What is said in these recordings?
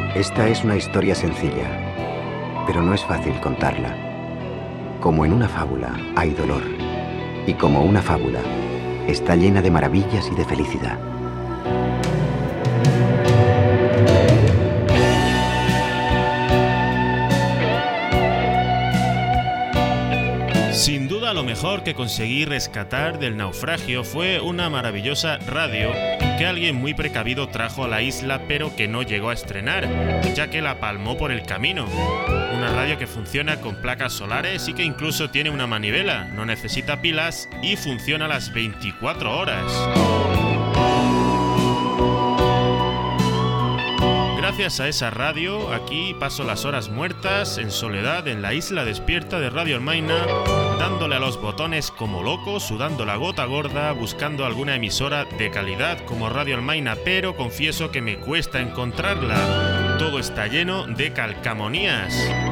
Esta es una historia sencilla, pero no es fácil contarla. Como en una fábula hay dolor, y como una fábula está llena de maravillas y de felicidad. Sin duda, lo mejor que conseguí rescatar del naufragio fue una maravillosa radio que alguien muy precavido trajo a la isla, pero que no llegó a estrenar, ya que la palmó por el camino. Una radio que funciona con placas solares y que incluso tiene una manivela, no necesita pilas y funciona las 24 horas. Gracias a esa radio, aquí paso las horas muertas en soledad en la isla despierta de Radio Almaina, dándole a los botones como loco, sudando la gota gorda, buscando alguna emisora de calidad como Radio Almaina, pero confieso que me cuesta encontrarla. Todo está lleno de calcamonías.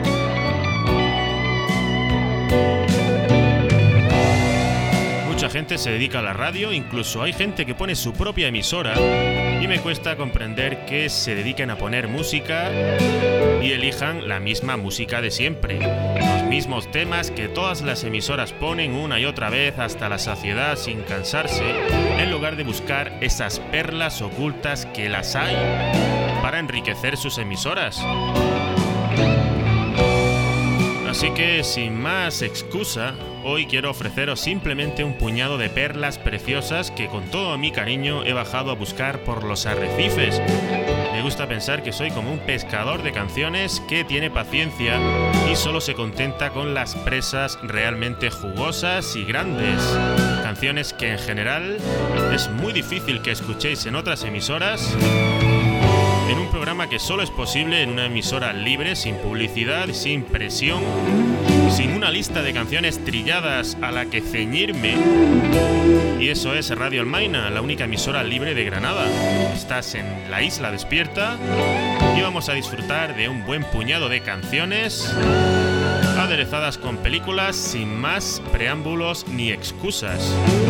Mucha gente se dedica a la radio, incluso hay gente que pone su propia emisora, y me cuesta comprender que se dediquen a poner música y elijan la misma música de siempre, los mismos temas que todas las emisoras ponen una y otra vez hasta la saciedad sin cansarse, en lugar de buscar esas perlas ocultas que las hay para enriquecer sus emisoras. Así que, sin más excusa, hoy quiero ofreceros simplemente un puñado de perlas preciosas que con todo mi cariño he bajado a buscar por los arrecifes. Me gusta pensar que soy como un pescador de canciones que tiene paciencia y solo se contenta con las presas realmente jugosas y grandes. Canciones que en general es muy difícil que escuchéis en otras emisoras, en un programa que solo es posible en una emisora libre, sin publicidad, sin presión, sin una lista de canciones trilladas a la que ceñirme. Y eso es Radio Almaina, la única emisora libre de Granada. Estás en la isla despierta y vamos a disfrutar de un buen puñado de canciones aderezadas con películas sin más preámbulos ni excusas.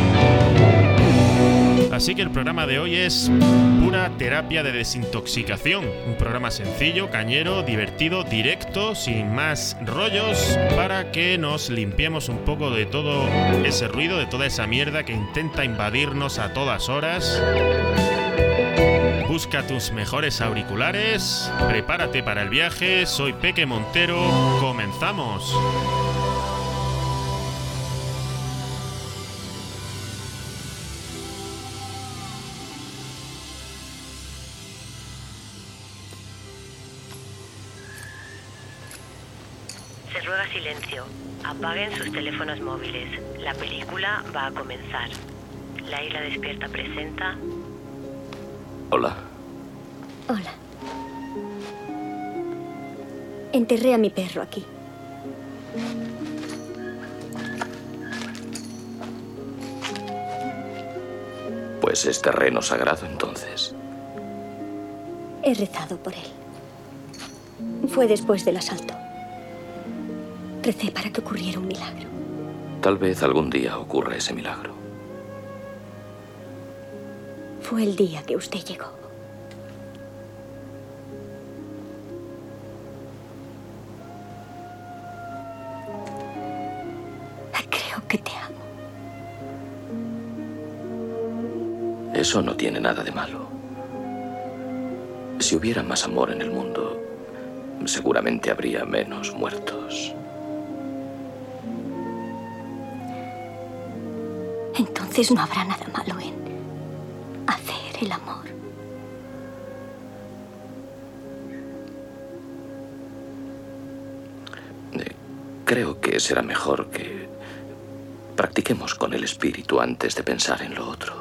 Así que el programa de hoy es pura terapia de desintoxicación. Un programa sencillo, cañero, divertido, directo, sin más rollos, para que nos limpiemos un poco de todo ese ruido, de toda esa mierda que intenta invadirnos a todas horas. Busca tus mejores auriculares, prepárate para el viaje. Soy Peque Montero, comenzamos. Se ruega silencio. Apaguen sus teléfonos móviles. La película va a comenzar. La isla despierta presenta... Hola. Hola. Enterré a mi perro aquí. Pues es terreno sagrado, entonces. He rezado por él. Fue después del asalto. Recé para que ocurriera un milagro. Tal vez algún día ocurra ese milagro. Fue el día que usted llegó. Creo que te amo. Eso no tiene nada de malo. Si hubiera más amor en el mundo, seguramente habría menos muertos. Entonces no habrá nada malo en hacer el amor. Creo que será mejor que practiquemos con el espíritu antes de pensar en lo otro.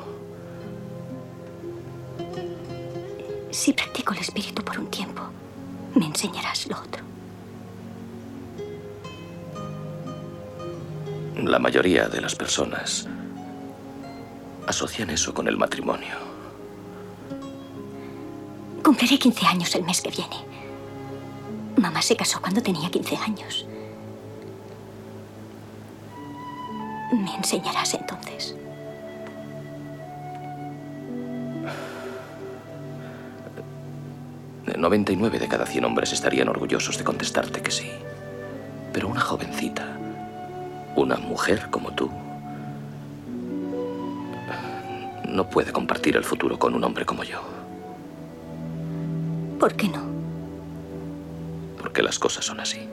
Si practico el espíritu por un tiempo, me enseñarás lo otro. La mayoría de las personas asocian eso con el matrimonio. Cumpliré 15 años el mes que viene. Mamá se casó cuando tenía 15 años. ¿Me enseñarás entonces? 99 de cada 100 hombres estarían orgullosos de contestarte que sí. Pero una jovencita, una mujer como tú, no puede compartir el futuro con un hombre como yo. ¿Por qué no? Porque las cosas son así.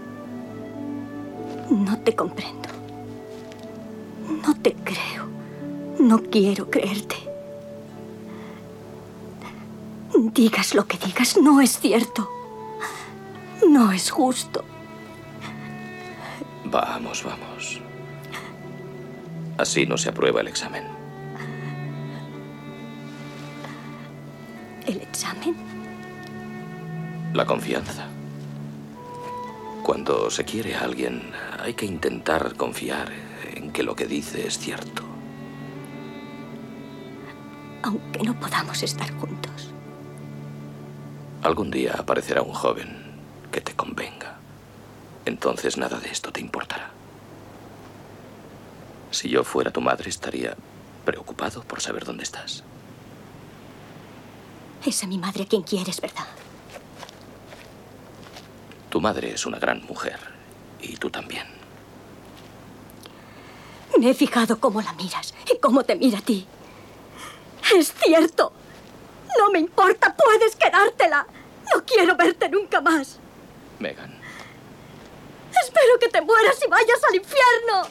No te comprendo. No te creo. No quiero creerte. Digas lo que digas, no es cierto. No es justo. Vamos, vamos. Así no se aprueba el examen. ¿El examen? La confianza. Cuando se quiere a alguien, hay que intentar confiar en que lo que dice es cierto. Aunque no podamos estar juntos. Algún día aparecerá un joven que te convenga. Entonces nada de esto te importará. Si yo fuera tu madre, estaría preocupado por saber dónde estás. Es a mi madre a quien quieres, ¿verdad? Tu madre es una gran mujer. Y tú también. Me he fijado cómo la miras y cómo te mira a ti. ¡Es cierto! No me importa, puedes quedártela. No quiero verte nunca más. Megan. Espero que te mueras y vayas al infierno.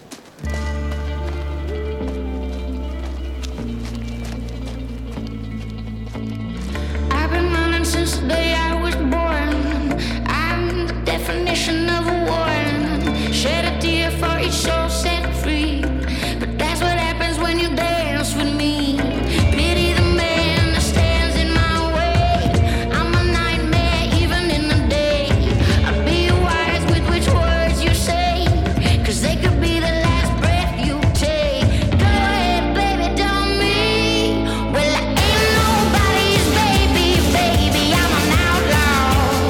I've been running since the day I was born. I'm the definition of a warning. Shed a tear for each soul set free. But that's what happens when you dance with me. Pity the man that stands in my way. I'm a nightmare even in the day. I'll be wise with which words you say, 'cause they could be the last breath you take. Go ahead, baby, don't me. Well, I ain't nobody's baby, baby, I'm an outlaw.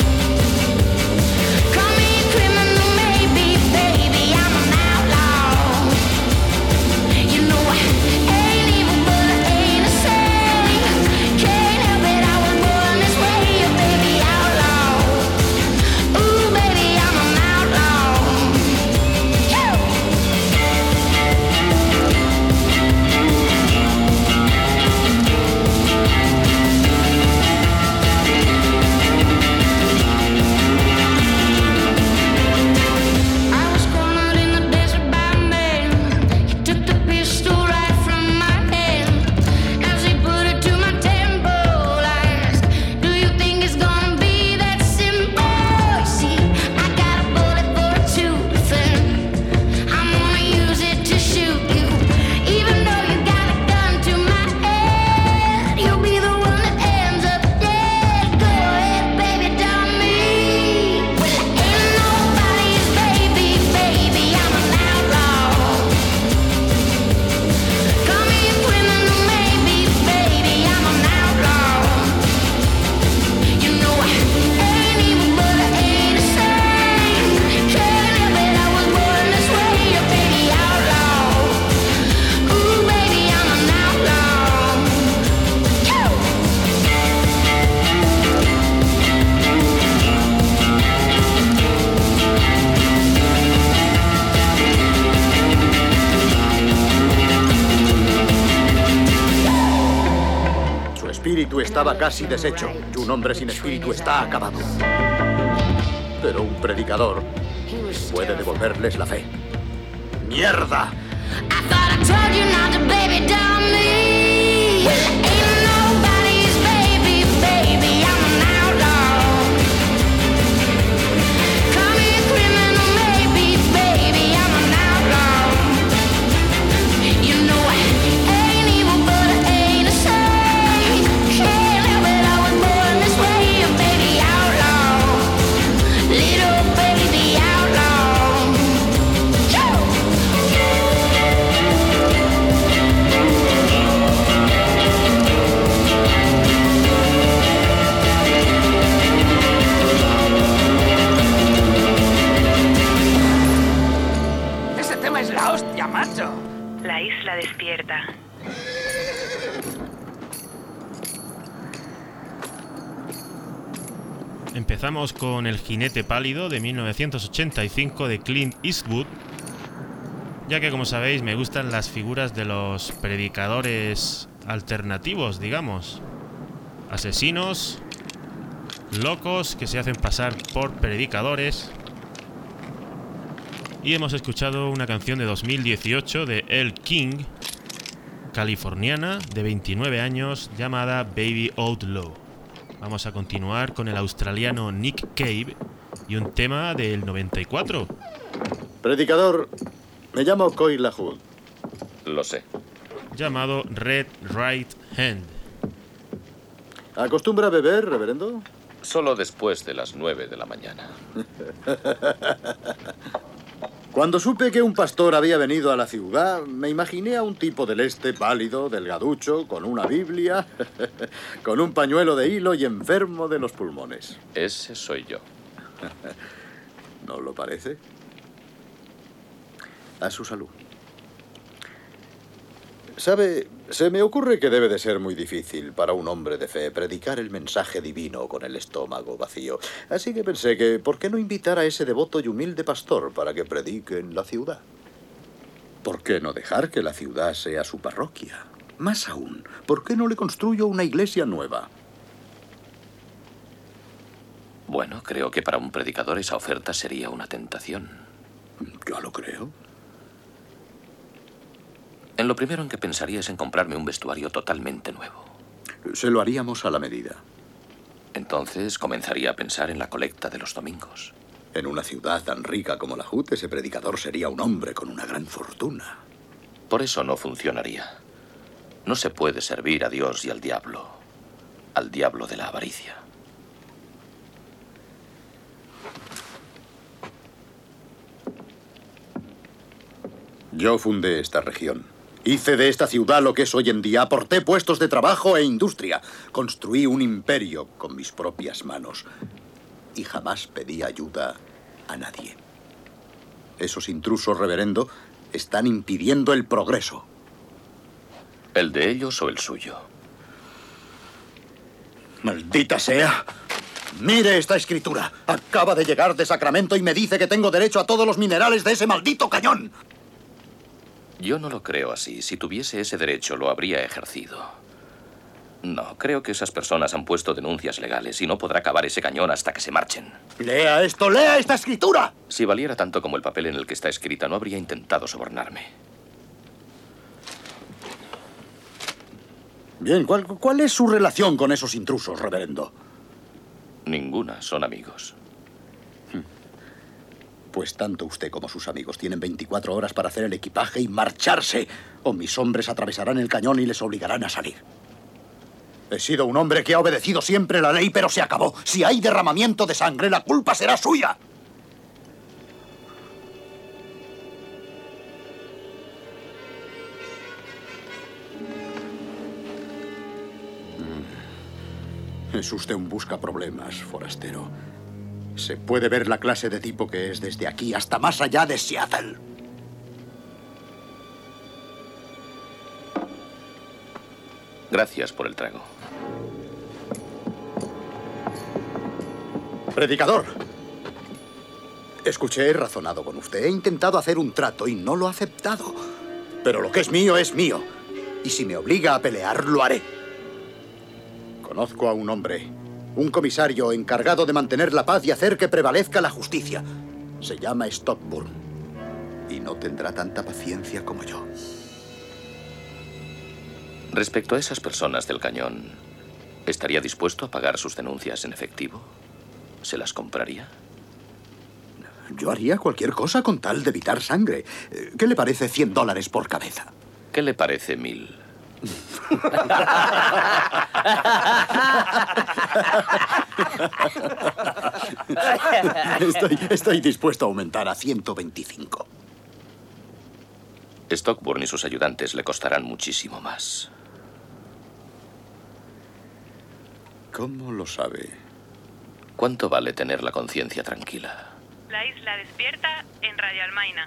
Call me a criminal, maybe, baby, I'm an outlaw. You know I ain't evil, but I ain't a saint. Can't help it, I was born this way, a baby outlaw. Ooh, baby, I'm an outlaw. I was cornered in the desert by a man. He took the pistol right from my hand. As he put it to my temple, I asked, do you think it's gonna be that simple? You see, I got a bullet for a tooth and I'm gonna use it to shoot you. Even though you got a gun to my head, you'll be the one that ends up dead. Go ahead, baby, dumb me. Well, I ain't nobody's baby, baby, I'm an outlaw. Call me a criminal, maybe, baby, I'm an outlaw. You know I ain't evil, but I ain't a saint. Can't help it, I was born this way, a baby outlaw. Ooh, baby, I'm an outlaw. You. Su espíritu estaba casi deshecho y un hombre sin espíritu está acabado. Pero un predicador puede devolverles la fe. ¡Mierda! I thought I told you not to, baby, dumb me. Well, I ain't nobody's baby, baby, I'm an outlaw. Call me a criminal, maybe, baby, I'm an outlaw. You know I ain't evil, but I ain't a saint. Can't help it, I was born this way, a baby outlaw. Little baby outlaw. You. Empezamos con El jinete pálido de 1985 de Clint Eastwood, ya que, como sabéis, me gustan las figuras de los predicadores alternativos, digamos. Asesinos, locos que se hacen pasar por predicadores. Y hemos escuchado una canción de 2018 de Elle King, californiana, de 29 años, llamada Baby Outlaw. Vamos a continuar con el australiano Nick Cave y un tema del 94. Predicador, me llamo Coy LaHood. Lo sé. Llamado Red Right Hand. ¿Acostumbra beber, reverendo? Solo después de las 9 de la mañana. Cuando supe que un pastor había venido a la ciudad, me imaginé a un tipo del este pálido, delgaducho, con una Biblia, con un pañuelo de hilo y enfermo de los pulmones. Ese soy yo. ¿No lo parece? A su salud. ¿Sabe? Se me ocurre que debe de ser muy difícil para un hombre de fe predicar el mensaje divino con el estómago vacío. Así que pensé que, ¿por qué no invitar a ese devoto y humilde pastor para que predique en la ciudad? ¿Por qué no dejar que la ciudad sea su parroquia? Más aún, ¿por qué no le construyo una iglesia nueva? Bueno, creo que para un predicador esa oferta sería una tentación. Ya lo creo. En lo primero en que pensaría es en comprarme un vestuario totalmente nuevo. Se lo haríamos a la medida. Entonces comenzaría a pensar en la colecta de los domingos. En una ciudad tan rica como LaHood, ese predicador sería un hombre con una gran fortuna. Por eso no funcionaría. No se puede servir a Dios y al diablo de la avaricia. Yo fundé esta región. Hice de esta ciudad lo que es hoy en día. Aporté puestos de trabajo e industria. Construí un imperio con mis propias manos. Y jamás pedí ayuda a nadie. Esos intrusos, reverendo, están impidiendo el progreso. ¿El de ellos o el suyo? ¡Maldita sea! Mire esta escritura. Acaba de llegar de Sacramento y me dice que tengo derecho a todos los minerales de ese maldito cañón. Yo no lo creo así. Si tuviese ese derecho, lo habría ejercido. No, creo que esas personas han puesto denuncias legales y no podrá acabar ese cañón hasta que se marchen. ¡Lea esto! ¡Lea esta escritura! Si valiera tanto como el papel en el que está escrita, no habría intentado sobornarme. Bien, ¿cuál es su relación con esos intrusos, reverendo? Ninguna, son amigos. Pues tanto usted como sus amigos tienen 24 horas para hacer el equipaje y marcharse, o mis hombres atravesarán el cañón y les obligarán a salir. He sido un hombre que ha obedecido siempre la ley, pero se acabó. Si hay derramamiento de sangre, la culpa será suya. Es usted un buscaproblemas, forastero. Se puede ver la clase de tipo que es desde aquí hasta más allá de Seattle. Gracias por el trago. Predicador. Escuché, he razonado con usted. He intentado hacer un trato y no lo ha aceptado. Pero lo que es mío es mío. Y si me obliga a pelear, lo haré. Conozco a un hombre, un comisario encargado de mantener la paz y hacer que prevalezca la justicia. Se llama Stockburn. Y no tendrá tanta paciencia como yo. Respecto a esas personas del cañón, ¿estaría dispuesto a pagar sus denuncias en efectivo? ¿Se las compraría? Yo haría cualquier cosa con tal de evitar sangre. ¿Qué le parece $100 por cabeza? ¿Qué le parece 1000? Estoy dispuesto a aumentar a 125. Stockburn y sus ayudantes le costarán muchísimo más. ¿Cómo lo sabe? ¿Cuánto vale tener la conciencia tranquila? La isla despierta en Radio Almaina.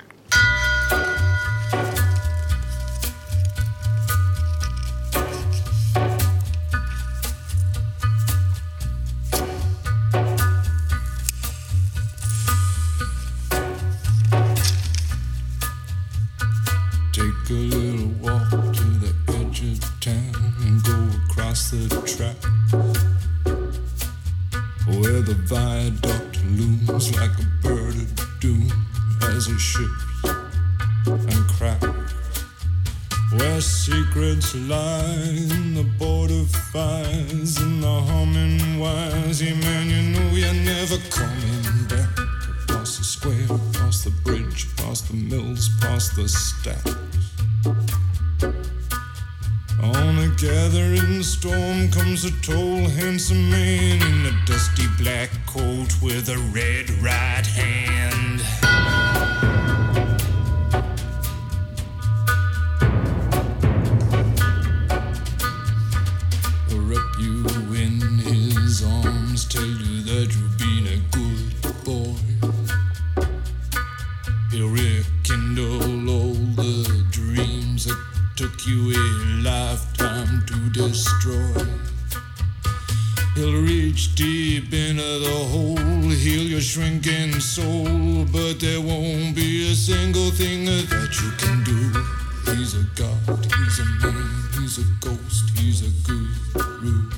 the viaduct looms like a bird of doom as it ships and cracks. Where secrets lie in the border fires and the humming wires. Yeah, man, you know you're never coming back. Past the square, past the bridge, past the mills, past the stacks. On a gathering storm comes a tall, handsome man in a dusty black coat with a red right hand. Wrap you in his arms, tell you that you've been a good boy. He'll rekindle all the dreams that took you a lifetime to destroy. He'll reach deep into the hole, heal your shrinking soul, but there won't be a single thing that you can do. He's a god, he's a man, he's a ghost, he's a guru.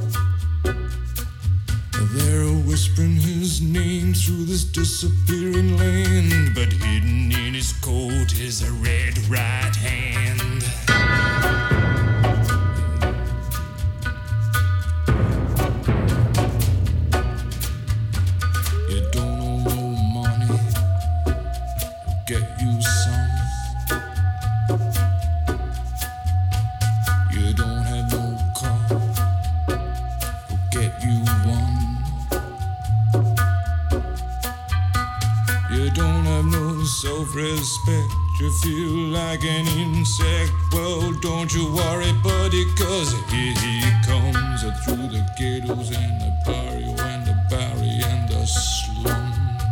They're whispering his name through this disappearing land, but hidden in his coat is a red right hand. You don't owe no money, get you some. You don't have no car, get you one. You don't have no self-respect, you feel like an insect. Well, don't you worry, buddy, cause here he comes through the ghettos and the barrio and the barry and the slum.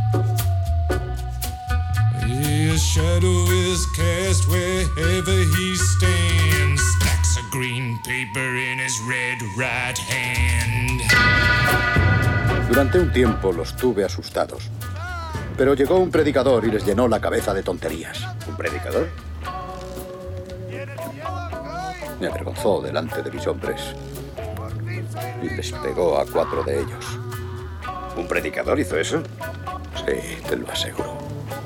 His shadow is cast wherever he stands, stacks of green paper in his red right hand. Durante un tiempo los tuve asustados. Pero llegó un predicador y les llenó la cabeza de tonterías. ¿Un predicador? Me avergonzó delante de mis hombres y les pegó a 4 de ellos. ¿Un predicador hizo eso? Sí, te lo aseguro.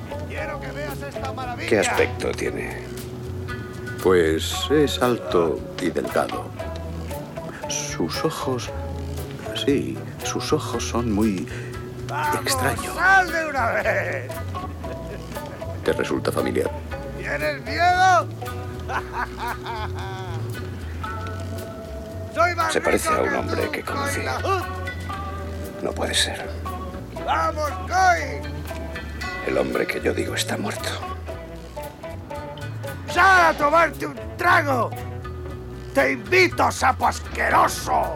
¿Qué aspecto tiene? Pues es alto y delgado. Sus ojos... Sí, sus ojos son muy extraños. ¡Sal de una vez! ¿Te resulta familiar? ¿Tienes miedo? Se parece a un hombre que conocí. No puede ser. ¡Vamos, Coy! El hombre que yo digo está muerto. ¡Sal a tomarte un trago! ¡Te invito, sapo asqueroso!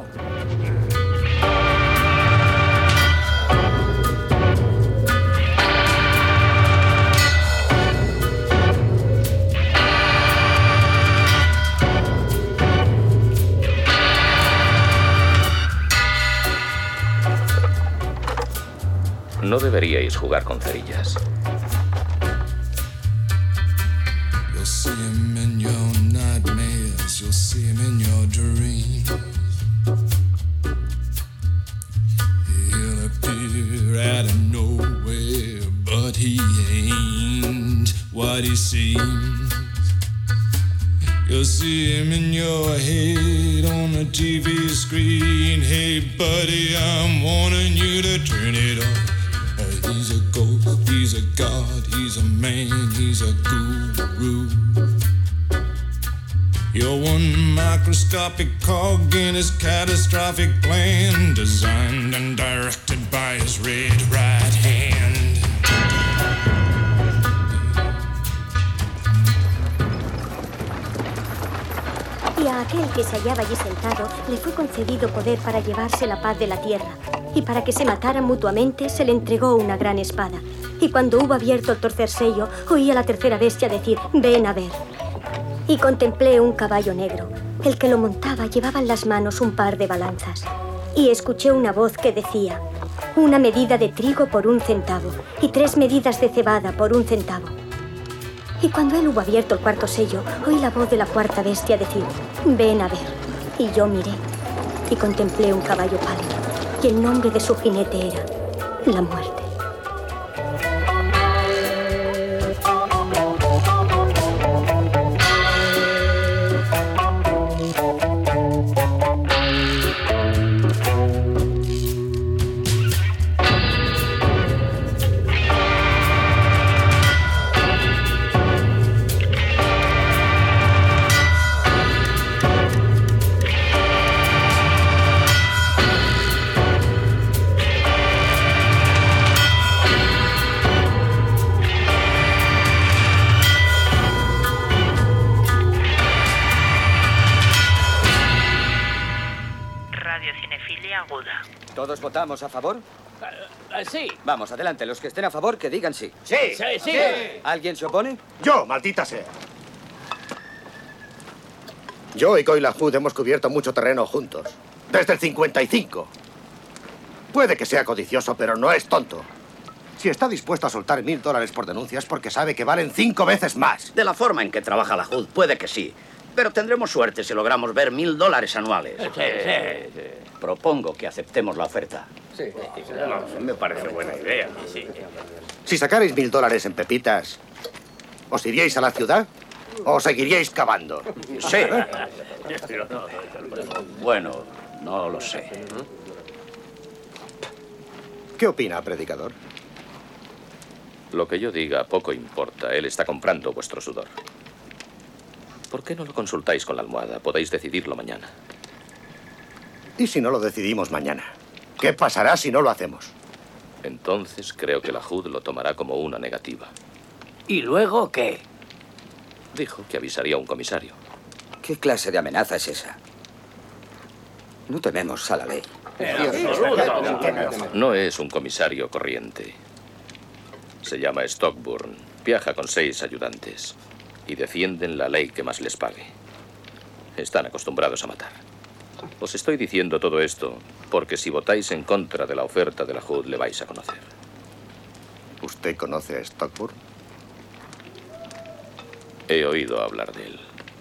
No deberíais jugar con cerillas. You'll see him in your nightmares, you'll see him in your dreams. He'll appear out of nowhere, but he ain't what he seems. You'll see him in your head on the TV screen. Hey buddy, I'm warning you to turn it off. He's a ghost, he's a god, he's a man, he's a guru. You're one microscopic cog in his catastrophic plan, designed and directed by his red right hand. Y a aquel que se hallaba allí sentado le fue concedido poder para llevarse la paz de la tierra. Y para que se mataran mutuamente, se le entregó una gran espada. Y cuando hubo abierto el tercer sello, oí a la tercera bestia decir, ven a ver. Y contemplé un caballo negro. El que lo montaba llevaba en las manos un par de balanzas. Y escuché una voz que decía, 1 medida de trigo por 1 centavo, y 3 medidas de cebada por 1 centavo. Y cuando él hubo abierto el cuarto sello, oí la voz de la cuarta bestia decir, ven a ver. Y yo miré y contemplé un caballo pálido. y el nombre de su jinete era la muerte. ¿Todos votamos a favor? Sí. Vamos, adelante. Los que estén a favor, que digan sí. Sí. Sí, sí. ¿Alguien se opone? Yo, maldita sea. Yo y Coyle Hood hemos cubierto mucho terreno juntos. Desde el 55. Puede que sea codicioso, pero no es tonto. Si está dispuesto a soltar $1000 por denuncias porque sabe que valen 5 veces más. De la forma en que trabaja la HUD, puede que sí. Pero tendremos suerte si logramos ver $1000 anuales. Sí. Propongo que aceptemos la oferta. Sí, me parece buena idea. Si sacarais $1000 en pepitas, ¿os iríais a la ciudad o seguiríais cavando? Sí. Bueno, no lo sé. ¿Qué opina, predicador? Lo que yo diga poco importa. Él está comprando vuestro sudor. ¿Por qué no lo consultáis con la almohada? Podéis decidirlo mañana. ¿Y si no lo decidimos mañana? ¿Qué pasará si no lo hacemos? Entonces creo que la HUD lo tomará como una negativa. ¿Y luego qué? Dijo que avisaría a un comisario. ¿Qué clase de amenaza es esa? No tememos a la ley. No es un comisario corriente. Se llama Stockburn. Viaja con 6 ayudantes. Y defienden la ley que más les pague. Están acostumbrados a matar. Os estoy diciendo todo esto porque si votáis en contra de la oferta de la HUD le vais a conocer. ¿Usted conoce a Stockburn? He oído hablar de él.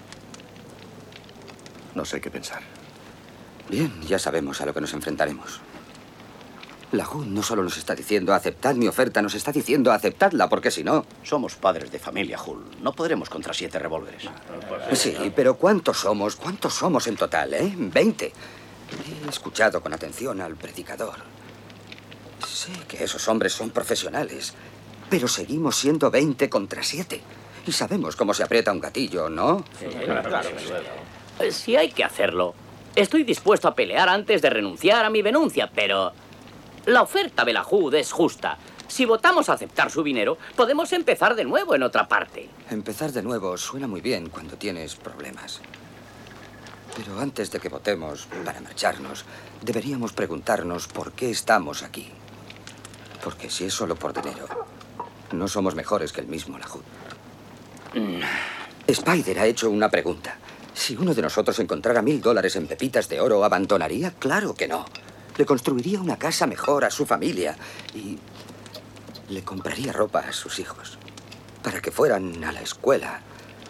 No sé qué pensar. Bien, ya sabemos a lo que nos enfrentaremos. La HUD no solo nos está diciendo aceptad mi oferta, nos está diciendo aceptadla, porque si no... Somos padres de familia, Hull. No podremos contra 7 revólveres. Sí, pero ¿cuántos somos? ¿Cuántos somos en total, 20. He escuchado con atención al predicador. Sé que esos hombres son profesionales, pero seguimos siendo 20 contra 7. Y sabemos cómo se aprieta un gatillo, ¿no? Sí, claro. Si hay que hacerlo, estoy dispuesto a pelear antes de renunciar a mi denuncia, pero... La oferta de la HUD es justa. Si votamos a aceptar su dinero, podemos empezar de nuevo en otra parte. Empezar de nuevo suena muy bien cuando tienes problemas. Pero antes de que votemos para marcharnos, deberíamos preguntarnos por qué estamos aquí. Porque si es solo por dinero, no somos mejores que el mismo la HUD. Spider ha hecho una pregunta. Si uno de nosotros encontrara $1000 en pepitas de oro, ¿abandonaría? Claro que no. Le construiría una casa mejor a su familia y le compraría ropa a sus hijos para que fueran a la escuela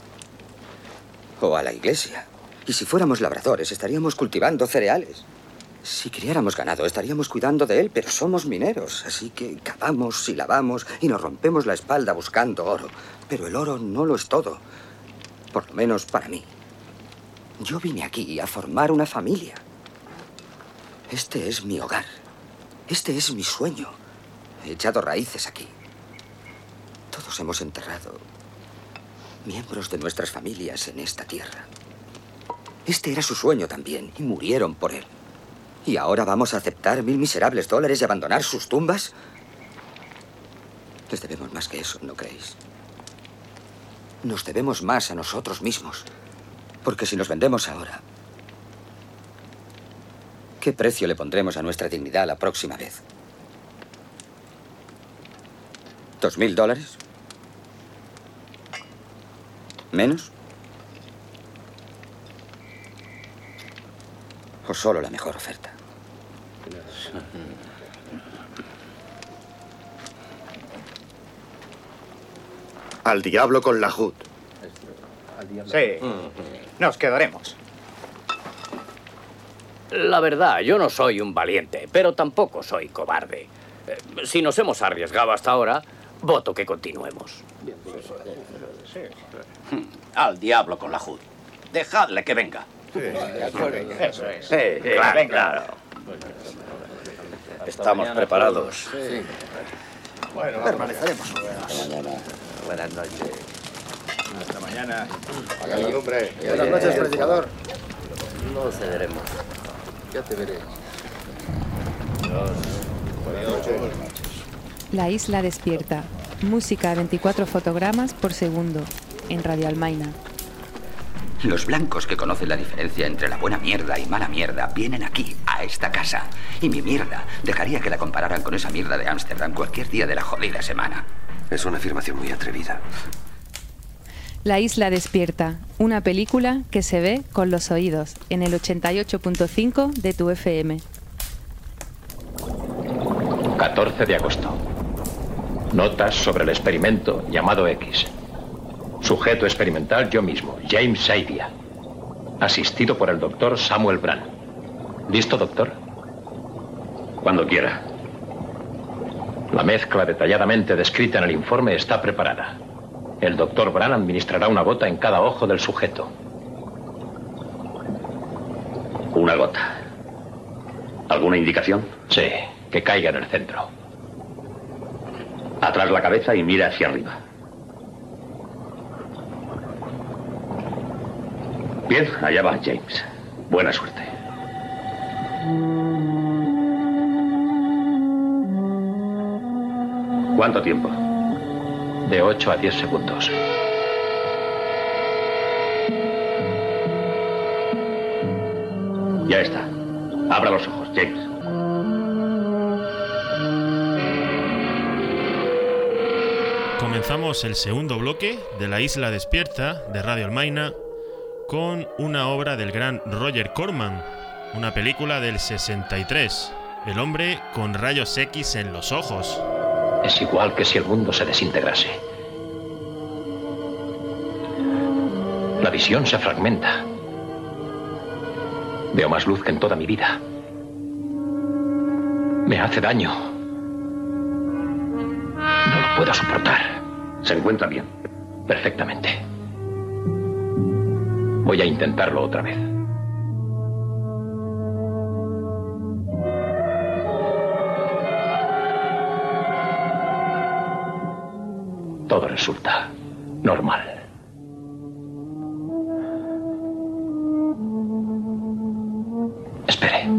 o a la iglesia. Y si fuéramos labradores, estaríamos cultivando cereales. Si criáramos ganado, estaríamos cuidando de él, pero somos mineros, así que cavamos y lavamos y nos rompemos la espalda buscando oro. Pero el oro no lo es todo, por lo menos para mí. Yo vine aquí a formar una familia. Este es mi hogar. Este es mi sueño. He echado raíces aquí. Todos hemos enterrado miembros de nuestras familias en esta tierra. Este era su sueño también, y murieron por él. ¿Y ahora vamos a aceptar $1000 miserables y abandonar sus tumbas? Les debemos más que eso, ¿no creéis? Nos debemos más a nosotros mismos. Porque si nos vendemos ahora... ¿Qué precio le pondremos a nuestra dignidad la próxima vez? ¿$2000? ¿Menos? ¿O solo la mejor oferta? Al diablo con la HUD. Sí, nos quedaremos. La verdad, yo no soy un valiente, pero tampoco soy cobarde. Si nos hemos arriesgado hasta ahora, voto que continuemos. Al diablo con la HUD. Dejadle que venga. Eso es. Claro. Estamos preparados. Sí. Bueno, permaneceremos. Buenas noches. Hasta mañana. Apaga la lumbre. Buenas noches, predicador. No cederemos. Ya te veré. Buenas noches. La isla despierta. Música a 24 fotogramas por segundo. En Radio Almaina. Los blancos que conocen la diferencia entre la buena mierda y mala mierda vienen aquí, a esta casa. Y mi mierda dejaría que la compararan con esa mierda de Ámsterdam cualquier día de la jodida semana. Es una afirmación muy atrevida. La isla despierta. Una película que se ve con los oídos. En el 88.5 de tu FM. 14 de agosto. Notas sobre el experimento llamado X. Sujeto experimental yo mismo, James Saidia. Asistido por el doctor Samuel Brann. ¿Listo, doctor? Cuando quiera. La mezcla detalladamente descrita en el informe está preparada. El doctor Brann administrará una gota en cada ojo del sujeto. Una gota. ¿Alguna indicación? Sí, que caiga en el centro. Atrás la cabeza y mira hacia arriba. Bien, allá va James. Buena suerte. ¿Cuánto tiempo? De 8 a 10 segundos. Ya está. Abra los ojos, James. Comenzamos el segundo bloque de La Isla Despierta de Radio Almaina con una obra del gran Roger Corman, una película del 63, El hombre con rayos X en los ojos. Es igual que si el mundo se desintegrase. La visión se fragmenta. Veo más luz que en toda mi vida. Me hace daño. No lo puedo soportar. ¿Se encuentra bien? Perfectamente. Voy a intentarlo otra vez. Todo resulta normal. Espere.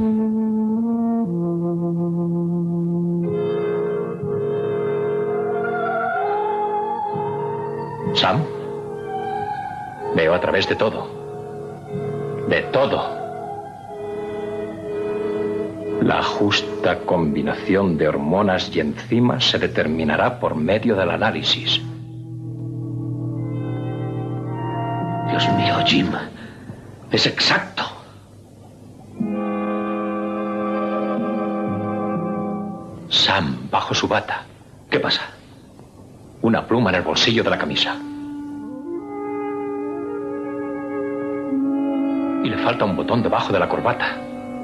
Sam, veo a través de todo. De todo. La justa combinación de hormonas y enzimas se determinará por medio del análisis. Dios mío, Jim. Es exacto. Sam, bajo su bata. ¿Qué pasa? Una pluma en el bolsillo de la camisa. Y le falta un botón debajo de la corbata.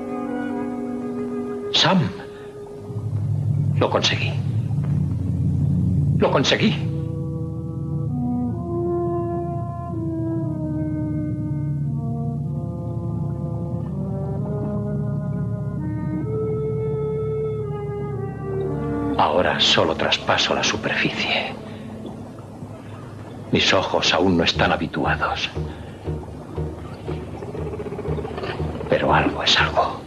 Sam. Lo conseguí. Lo conseguí. Ahora solo traspaso la superficie. Mis ojos aún no están habituados. Pero algo es algo.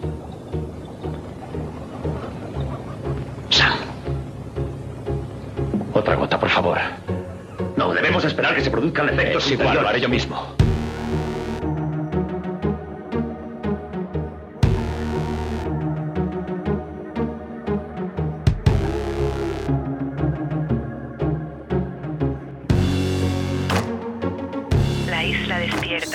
Sam. Otra gota, por favor. No, debemos esperar que se produzcan efectos Es igual, lo haré yo mismo. La isla despierta.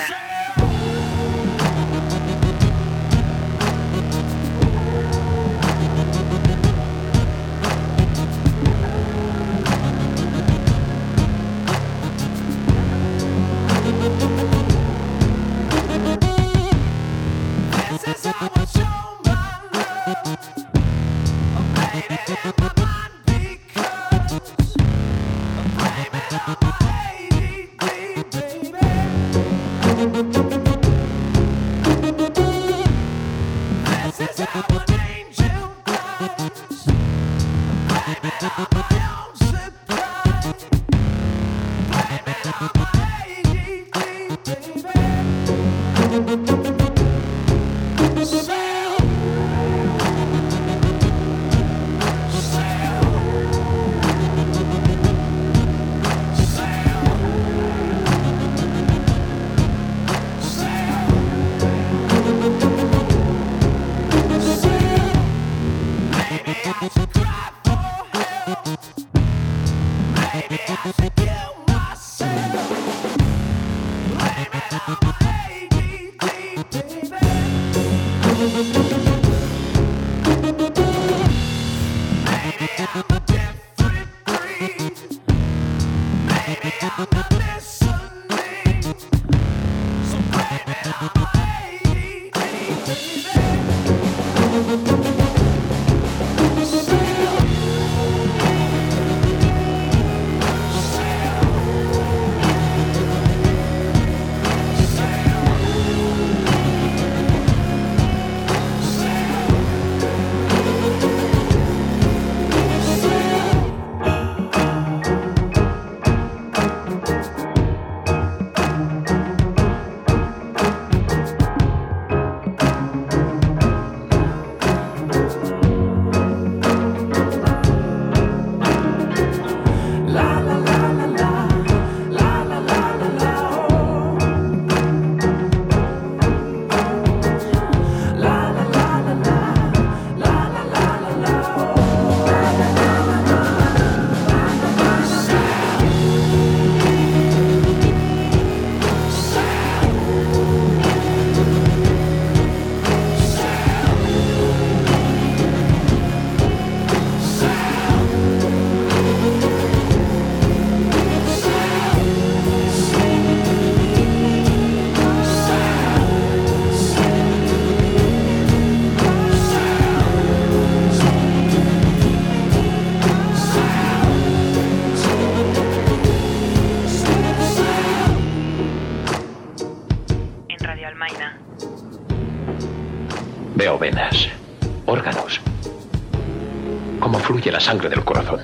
Veo venas, órganos, cómo fluye la sangre del corazón.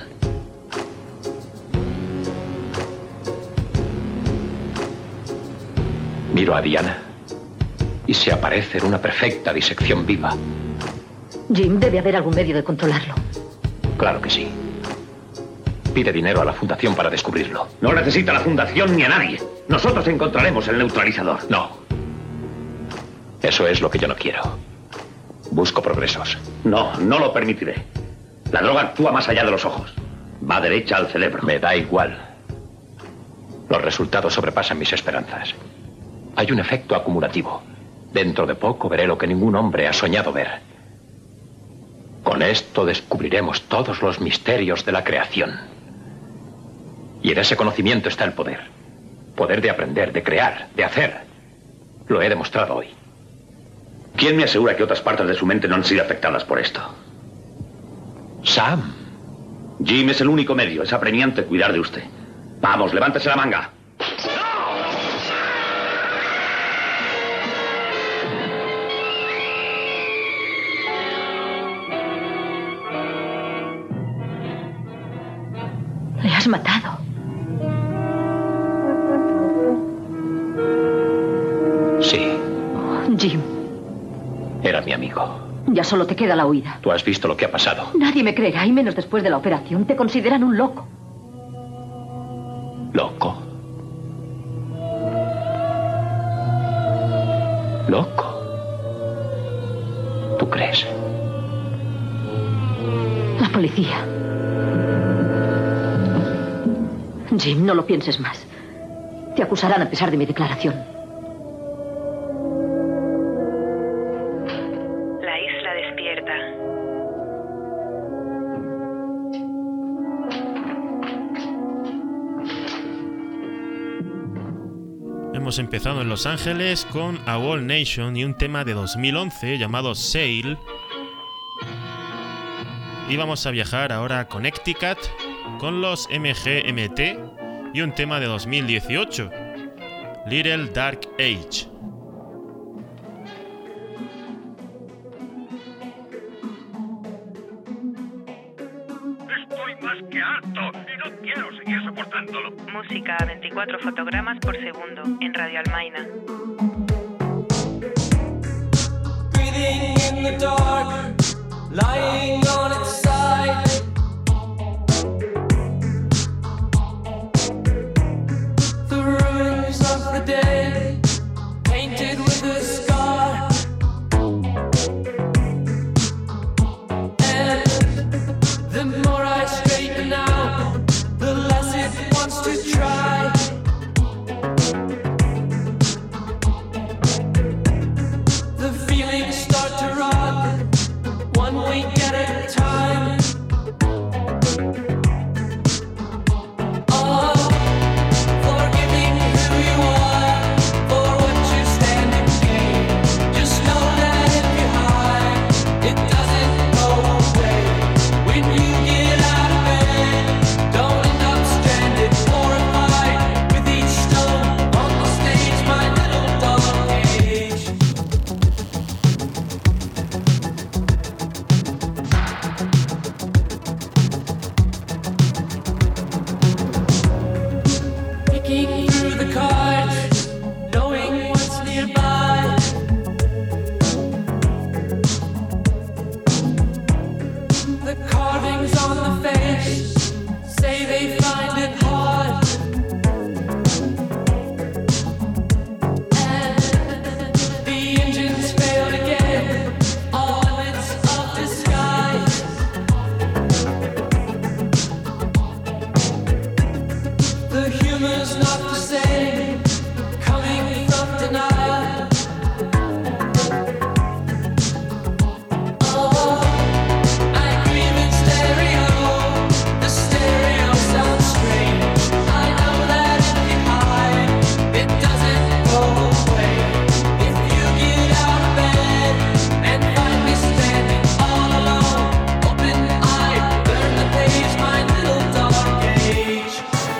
Miro a Diana y se aparece en una perfecta disección viva. Jim, debe haber algún medio de controlarlo. Claro que sí. Pide dinero a la fundación para descubrirlo. No necesita la fundación ni a nadie. Nosotros encontraremos el neutralizador. No. Eso es lo que yo no quiero. Busco progresos. No, no lo permitiré. La droga actúa más allá de los ojos. Va derecha al cerebro. Me da igual. Los resultados sobrepasan mis esperanzas. Hay un efecto acumulativo. Dentro de poco veré lo que ningún hombre ha soñado ver. Con esto descubriremos todos los misterios de la creación. Y en ese conocimiento está el poder. Poder de aprender, de crear, de hacer. Lo he demostrado hoy. ¿Quién me asegura que otras partes de su mente no han sido afectadas por esto? Sam. Jim es el único medio. Es apremiante cuidar de usted. Vamos, levántese la manga. Le has matado. Sí. Jim. Era mi amigo. Ya solo te queda la huida. Tú has visto lo que ha pasado. Nadie me creerá, y menos después de la operación. Te consideran un loco. ¿Loco? ¿Loco? ¿Tú crees? La policía. Jim, no lo pienses más. Te acusarán a pesar de mi declaración. La isla despierta. Hemos empezado en Los Ángeles con A Whole Nation y un tema de 2011 llamado Sail. Y vamos a viajar ahora a Connecticut con los MGMT y un tema de 2018, Little Dark Age. Estoy más que harto y no quiero seguir soportándolo. Música a 24 fotogramas por segundo en Radio Almaina. Breathing in the dark, lying on its side. The ruins of the day, painted with a scar. And the more I straighten out, the less it wants to try. The feelings start to run, one week at a time. Oh, forgiving who you are, for what you stand and gain. Just know that if you hide, it doesn't go away. When you get out of bed, don't end up stranded, horrified with each stone on the stage, my little dark age. Picking through the cards, knowing what's nearby. The carvings on the face say they find it hard. And the engines failed again, all limits of disguise. The humor's not the same, coming from denial. Oh, I grieve in stereo, the stereo sounds strange. I know that if you hide, it doesn't go away. If you get out of bed and find me standing all alone, open-eyed, turn the page, my little dark age.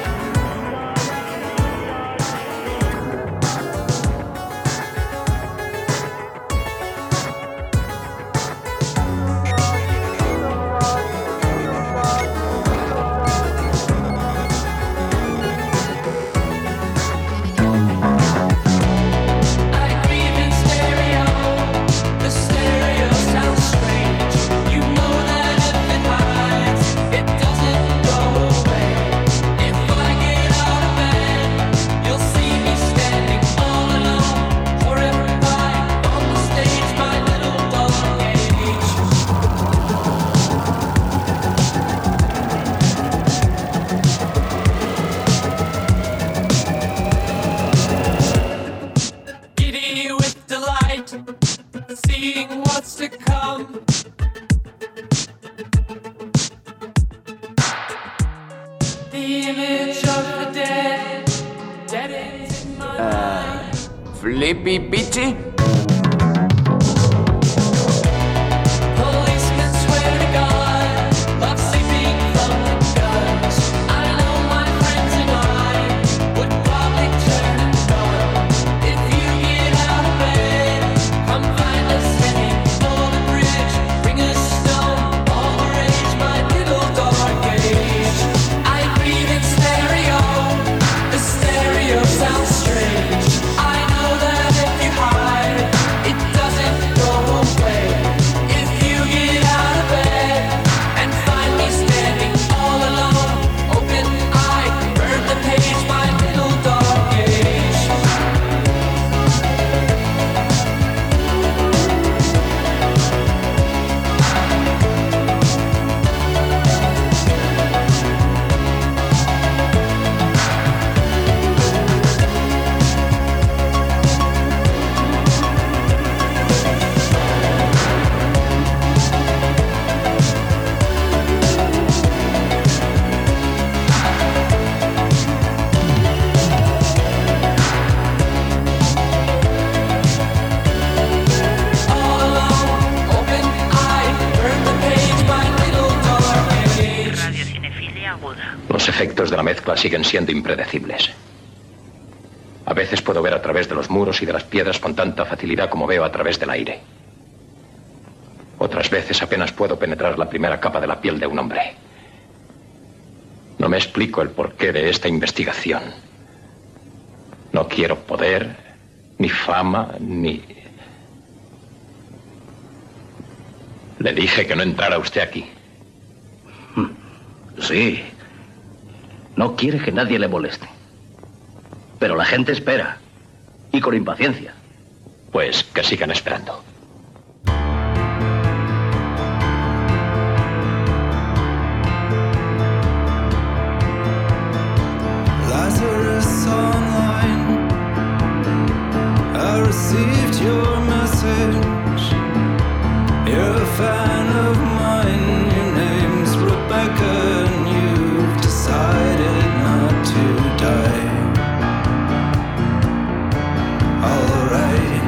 I grieve in stereo, the stereo sounds strange. You know that if it hides, it doesn't go away. If I get out of bed, you'll see me standing all alone, horrified on the stage, my little dark age. Giddy with delight, seeing what's to come. The image of the dead, dead ends in my mind. Flippy bitchy. Policemen swear to God, love sleeping from the guns. I know my friends and I would probably turn and run. If you get out of bed, come find us heading for the bridge. Bring us stone, all the rage, my little dark age. I breathe in stereo, the stereo sounds strange. I know that if you hide, Los efectos de la mezcla siguen siendo impredecibles. A veces puedo ver a través de los muros y de las piedras con tanta facilidad como veo a través del aire. Otras veces apenas puedo penetrar la primera capa de la piel de un hombre. No me explico el porqué de esta investigación. No quiero poder, ni fama, ni... Le dije que no entrara usted aquí. Sí. No quiere que nadie le moleste. Pero la gente espera. Y con impaciencia. Pues que sigan esperando. Lazarus online. I received your message. You're a fan of mine. Your name's Rebecca, and you've decided not to die. Alright.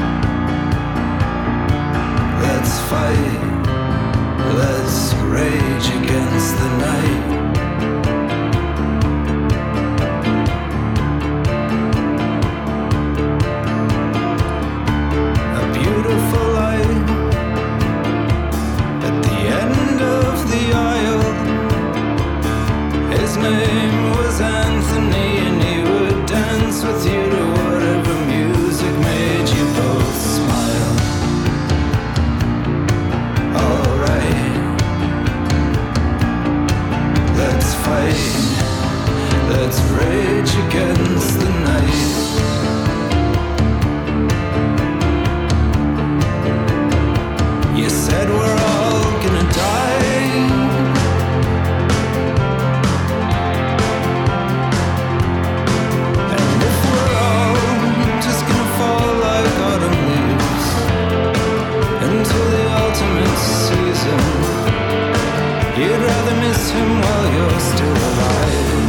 Let's fight. Let's rage against the night. His name was Anthony, and he would dance with you to whatever music made you both smile. Alright, let's fight, let's rage against the night. You said we're all gonna die. You'd rather miss him while you're still alive.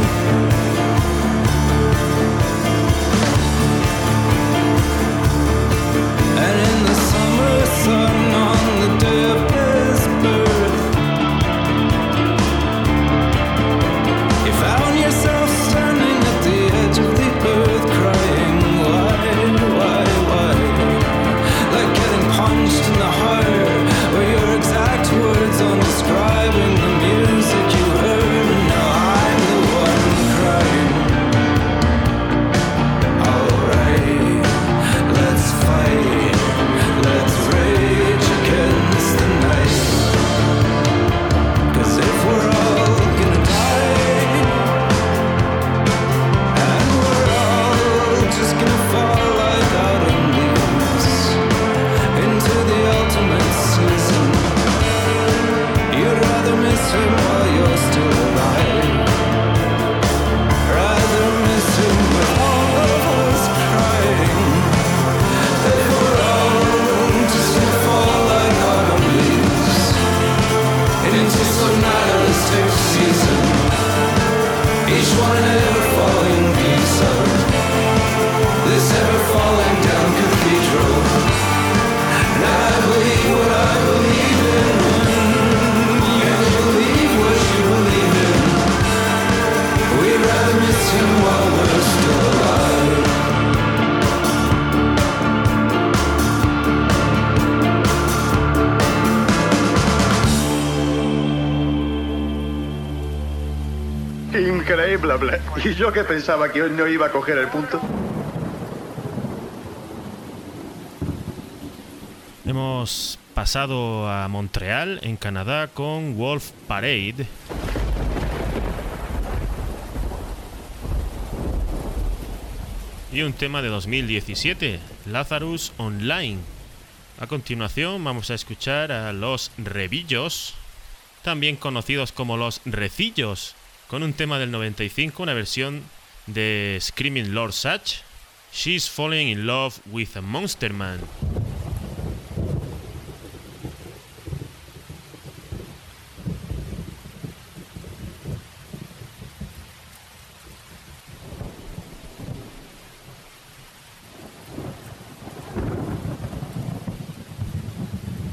And in the summer sun on the day of his birth, you found yourself standing at the edge of the earth, crying, why? Like getting punched in the heart, where your exact words on describing the music you heard, and now I'm the one crying. Alright, let's fight, let's rage against the night. 'Cause if we're all gonna die, and we're all just gonna fall like autumn leaves into the ultimate season, you'd rather miss him while you're still alive. Rather miss him with all of us crying. If we're all just gonna fall like autumn leaves into some nihilistic season, each one ever falling piece of this ever falling down cathedral. And I believe what I believe in. We'd rather miss him while we're still alive. Increíble. ¿Y yo que pensaba que hoy no iba a coger el punto? Hemos pasado a Montreal, en Canadá, con Wolf Parade. Y un tema de 2017, Lazarus Online. A continuación vamos a escuchar a Los Revillos, también conocidos como Los Recillos, con un tema del 95, una versión de Screaming Lord Sutch, She's Falling in Love with a Monster Man.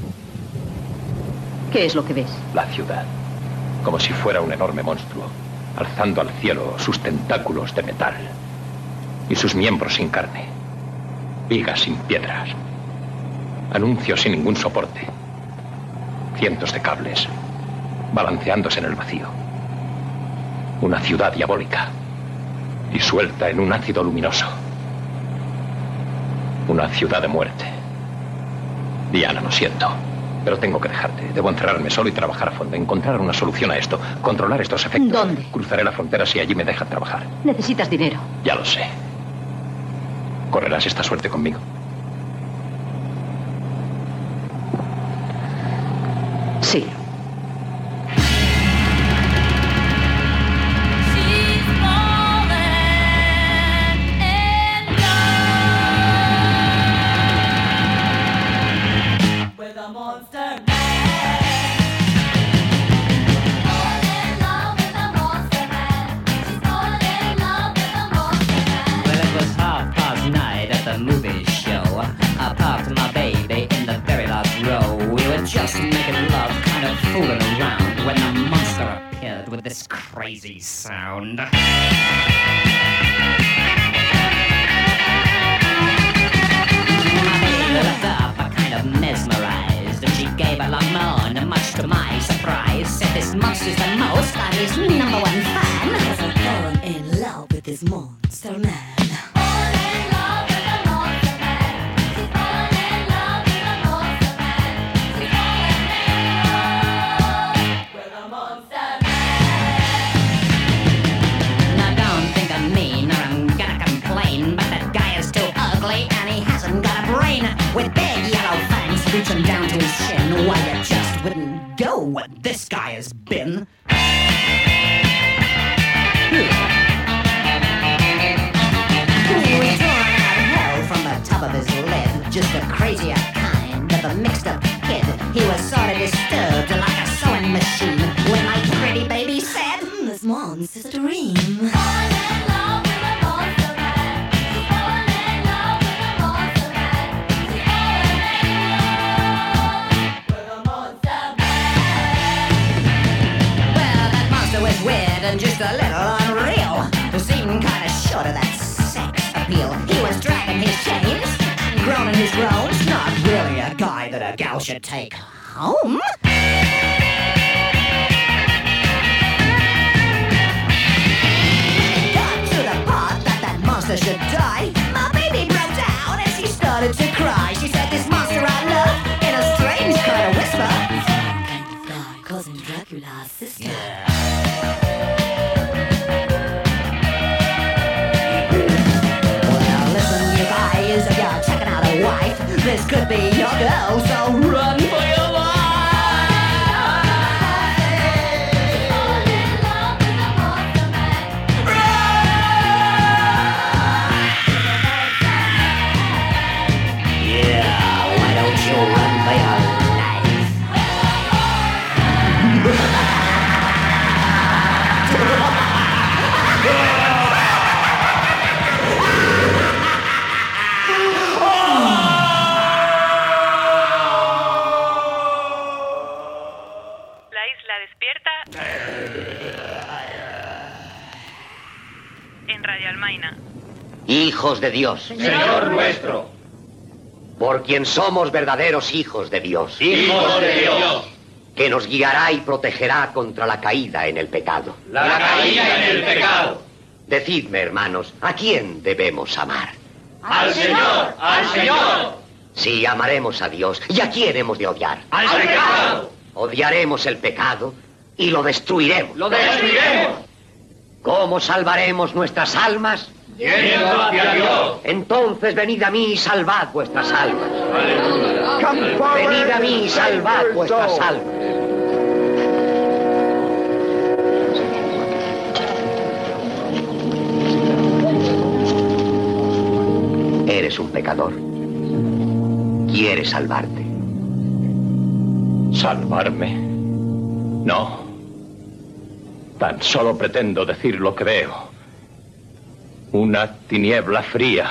¿Qué es lo que ves? La ciudad, como si fuera un enorme monstruo. alzando al cielo sus tentáculos de metal y sus miembros sin carne, vigas sin piedras, anuncios sin ningún soporte, cientos de cables balanceándose en el vacío. Una ciudad diabólica, disuelta en un ácido luminoso. Una ciudad de muerte. Diana, lo siento, pero tengo que dejarte. Debo encerrarme solo y trabajar a fondo. Encontrar una solución a esto. Controlar estos efectos. ¿Dónde? Cruzaré la frontera si allí me dejan trabajar. Necesitas dinero. Ya lo sé. ¿Correrás esta suerte conmigo? Sí. Fooling around when the monster appeared with this crazy sound. Looked up, kind of mesmerized, and she gave a long moan, much to my surprise. Said this monster's the most, I'm his number one fan. Cause I've fallen in love with this monster man. With big yellow fangs reaching down to his chin. Why, you just wouldn't go what this guy has been. He's torn out hell from the top of his lid. Just a crazier kind of a mixed up kid. He was sort of disturbed like a sewing machine when my pretty baby said, this monster's a dream. Weird and just a little unreal. Seemed kinda short of that sex appeal. He was dragging his chains and groaning his groans. Not really a guy that a gal should take home. Got to the part that monster should die. My baby broke down and she started to cry. She said, this monster I love, in a strange kind of whisper. He's one kind of guy, causing Dracula's sister. Yeah. If you're checking out a wife, this could be your girl, so run for your life. Yeah, why don't you run for your Hijos de Dios. Señor nuestro. Por quien somos verdaderos hijos de Dios. Hijos de Dios. Que nos guiará y protegerá contra la caída en el pecado. La caída en el pecado. Decidme, hermanos, ¿a quién debemos amar? Al Señor, al Señor. Sí, amaremos a Dios. ¿Y a quién hemos de odiar? Al pecado. Odiaremos el pecado y lo destruiremos. Lo destruiremos. ¿Cómo salvaremos nuestras almas? Yendo hacia Dios. Entonces venid a mí y salvad vuestras almas. Venid a mí y salvad vuestras almas. Eres un pecador. Quieres salvarte. ¿Salvarme? No. Tan solo pretendo decir lo que veo. Una tiniebla fría,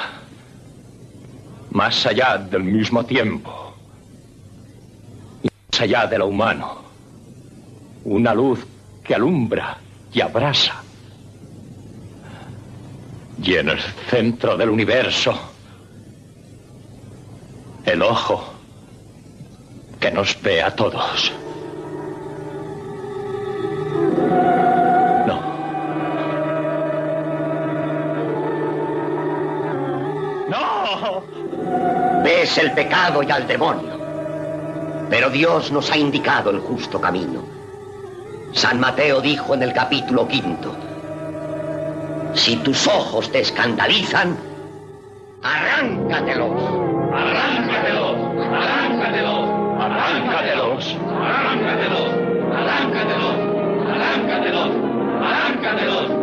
más allá del mismo tiempo, y más allá de lo humano. Una luz que alumbra y abrasa Y en el centro del universo, el ojo que nos ve a todos. Ves el pecado y al demonio, pero Dios nos ha indicado el justo camino. San Mateo dijo en el capítulo 5: si tus ojos te escandalizan, arráncatelos. Arráncatelos, arráncatelos, arráncatelos, arráncatelos, arráncatelos, arráncatelos, arráncatelos.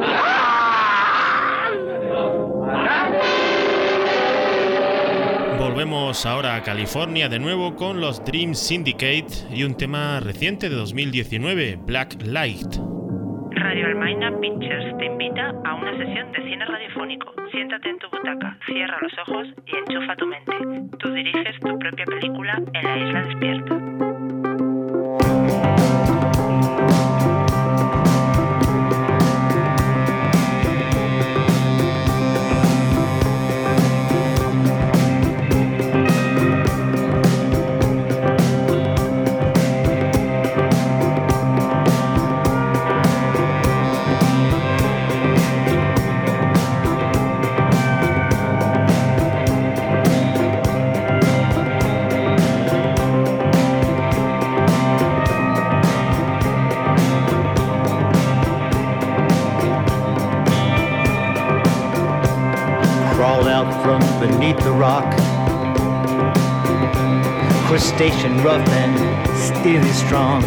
Volvemos ahora a California de nuevo con los Dream Syndicate y un tema reciente de 2019, Black Light. Radio Almaina Pictures te invita a una sesión de cine radiofónico. Siéntate en tu butaca, cierra los ojos y enchufa tu mente. Tú diriges tu propia película en la isla despierta. Beneath the rock, crustacean rough and steely strong,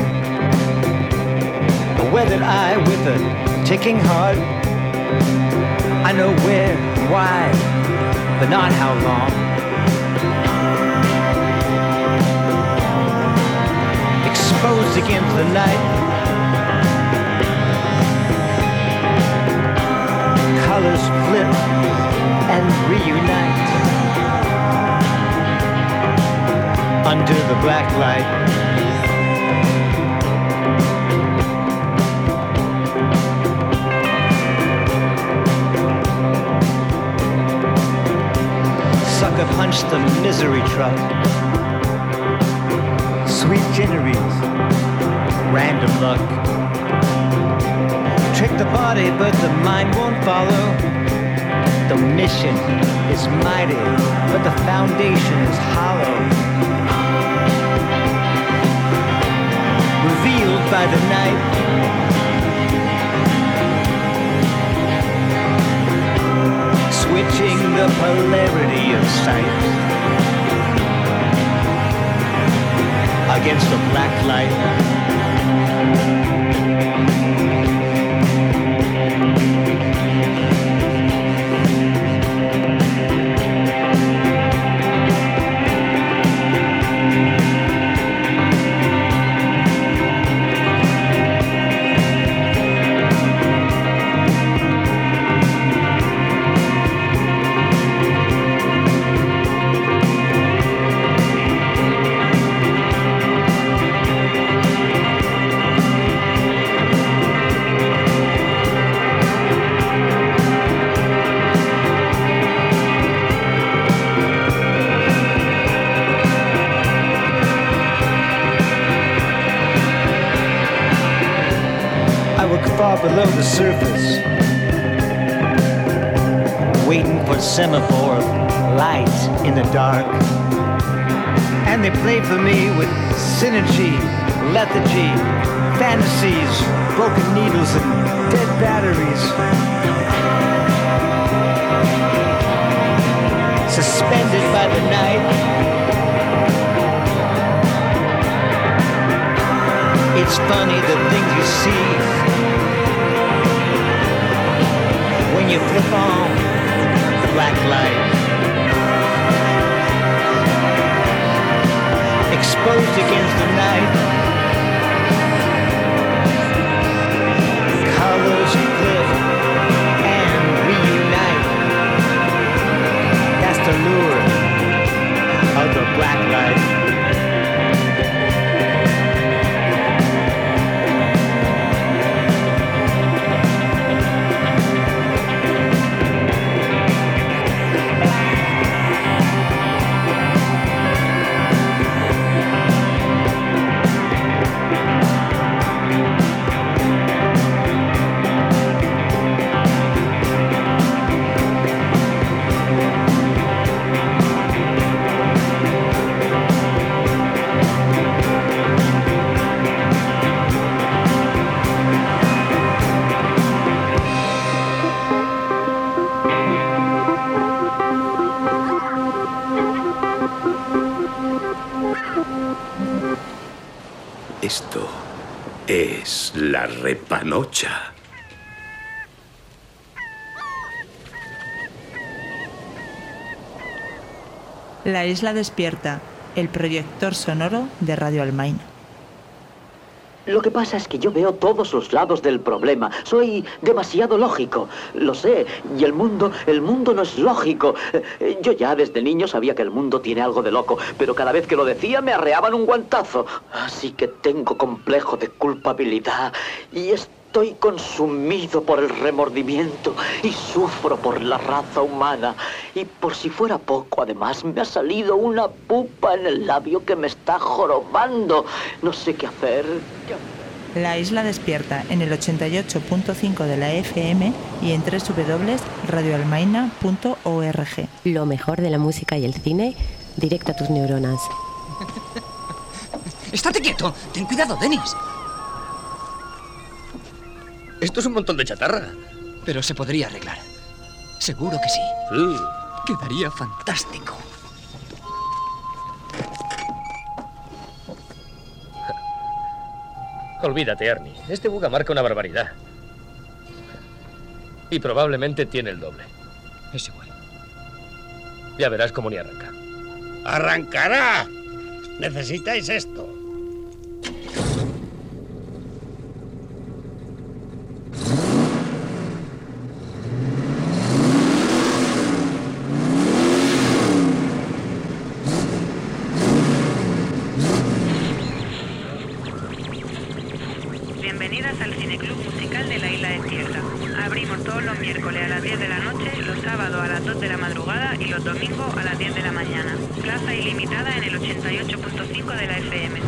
a weathered eye with a ticking heart. I know where, why, but not how long. Exposed against the night, colors flip and reunite under the black light. Sucker punch the misery truck. Sweet ginneries, random luck. Trick the body but the mind won't follow. The mission is mighty, but the foundation is hollow. Revealed by the night, switching the polarity of sight against the black light. Below the surface, waiting for semaphore lights in the dark, and they played for me with synergy, lethargy, fantasies, broken needles and dead batteries. Suspended by the night, it's funny the things you see when you flip on the black light. Exposed against the night, colors flip and reunite. That's the lure of the black light. Es la repanocha. La isla despierta, el proyector sonoro de Radio Almaina. Lo que pasa es que yo veo todos los lados del problema. Soy demasiado lógico, lo sé. Y el mundo no es lógico. Yo ya desde niño sabía que el mundo tiene algo de loco, pero cada vez que lo decía me arreaban un guantazo. Así que tengo complejo de culpabilidad y estoy consumido por el remordimiento y sufro por la raza humana. Y por si fuera poco, además, me ha salido una pupa en el labio que me está jorobando. No sé qué hacer. La isla despierta en el 88.5 de la FM y en www.radioalmaina.org. Lo mejor de la música y el cine, directo a tus neuronas. ¡Estate quieto! ¡Ten cuidado, Dennis! Esto es un montón de chatarra. Pero se podría arreglar. Seguro que sí. Quedaría fantástico. Olvídate, Ernie. Este buga marca una barbaridad. Y probablemente tiene el doble. Es igual. Ya verás cómo ni arranca. ¡Arrancará! Necesitáis esto. Bienvenidas al Cineclub Musical de la Isla Despierta. Abrimos todos los miércoles a las 10 de la noche, los sábados a las 2 de la madrugada y los domingos a las 10 de la mañana. Plaza ilimitada en el 88.5 de la FM.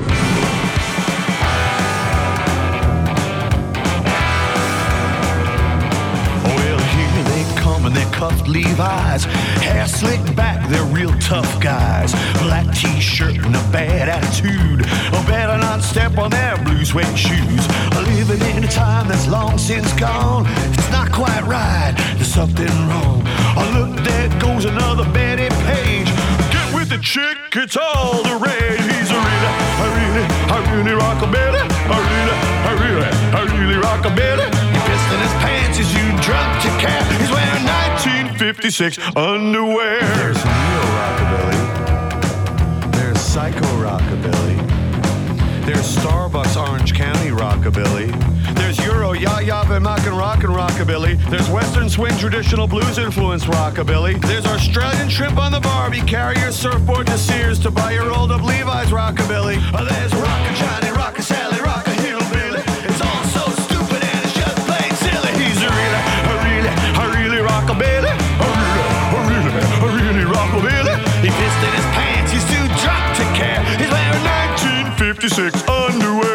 And they're cuffed Levi's, hair slicked back, they're real tough guys. Black t-shirt and a bad attitude, better not step on their blue suede shoes. Living in a time that's long since gone, it's not quite right, there's something wrong. Oh look, there goes another Betty Page. Get with the chick, it's all the rage. He's a really rockabilly. I really rockabilly. He pissed in his pants, he's you drunk to cat. He's wearing 1956 underwear. There's neo rockabilly. There's psycho rockabilly. There's Starbucks Orange County rockabilly. There's Euro ya-ya Vemakan rockin' rockabilly. There's Western swing traditional blues influence rockabilly. There's Australian shrimp on the Barbie. Carry your surfboard to Sears to buy your rolled up Levi's rockabilly. There's Rockin' Johnny, Rockin' Sally, Rockin' Hillbilly. It's all so stupid and it's just plain silly. He's a really rockabilly. A really rockabilly. He pissed in his pants, he's too drunk to care. He's wearing 1956 underwear.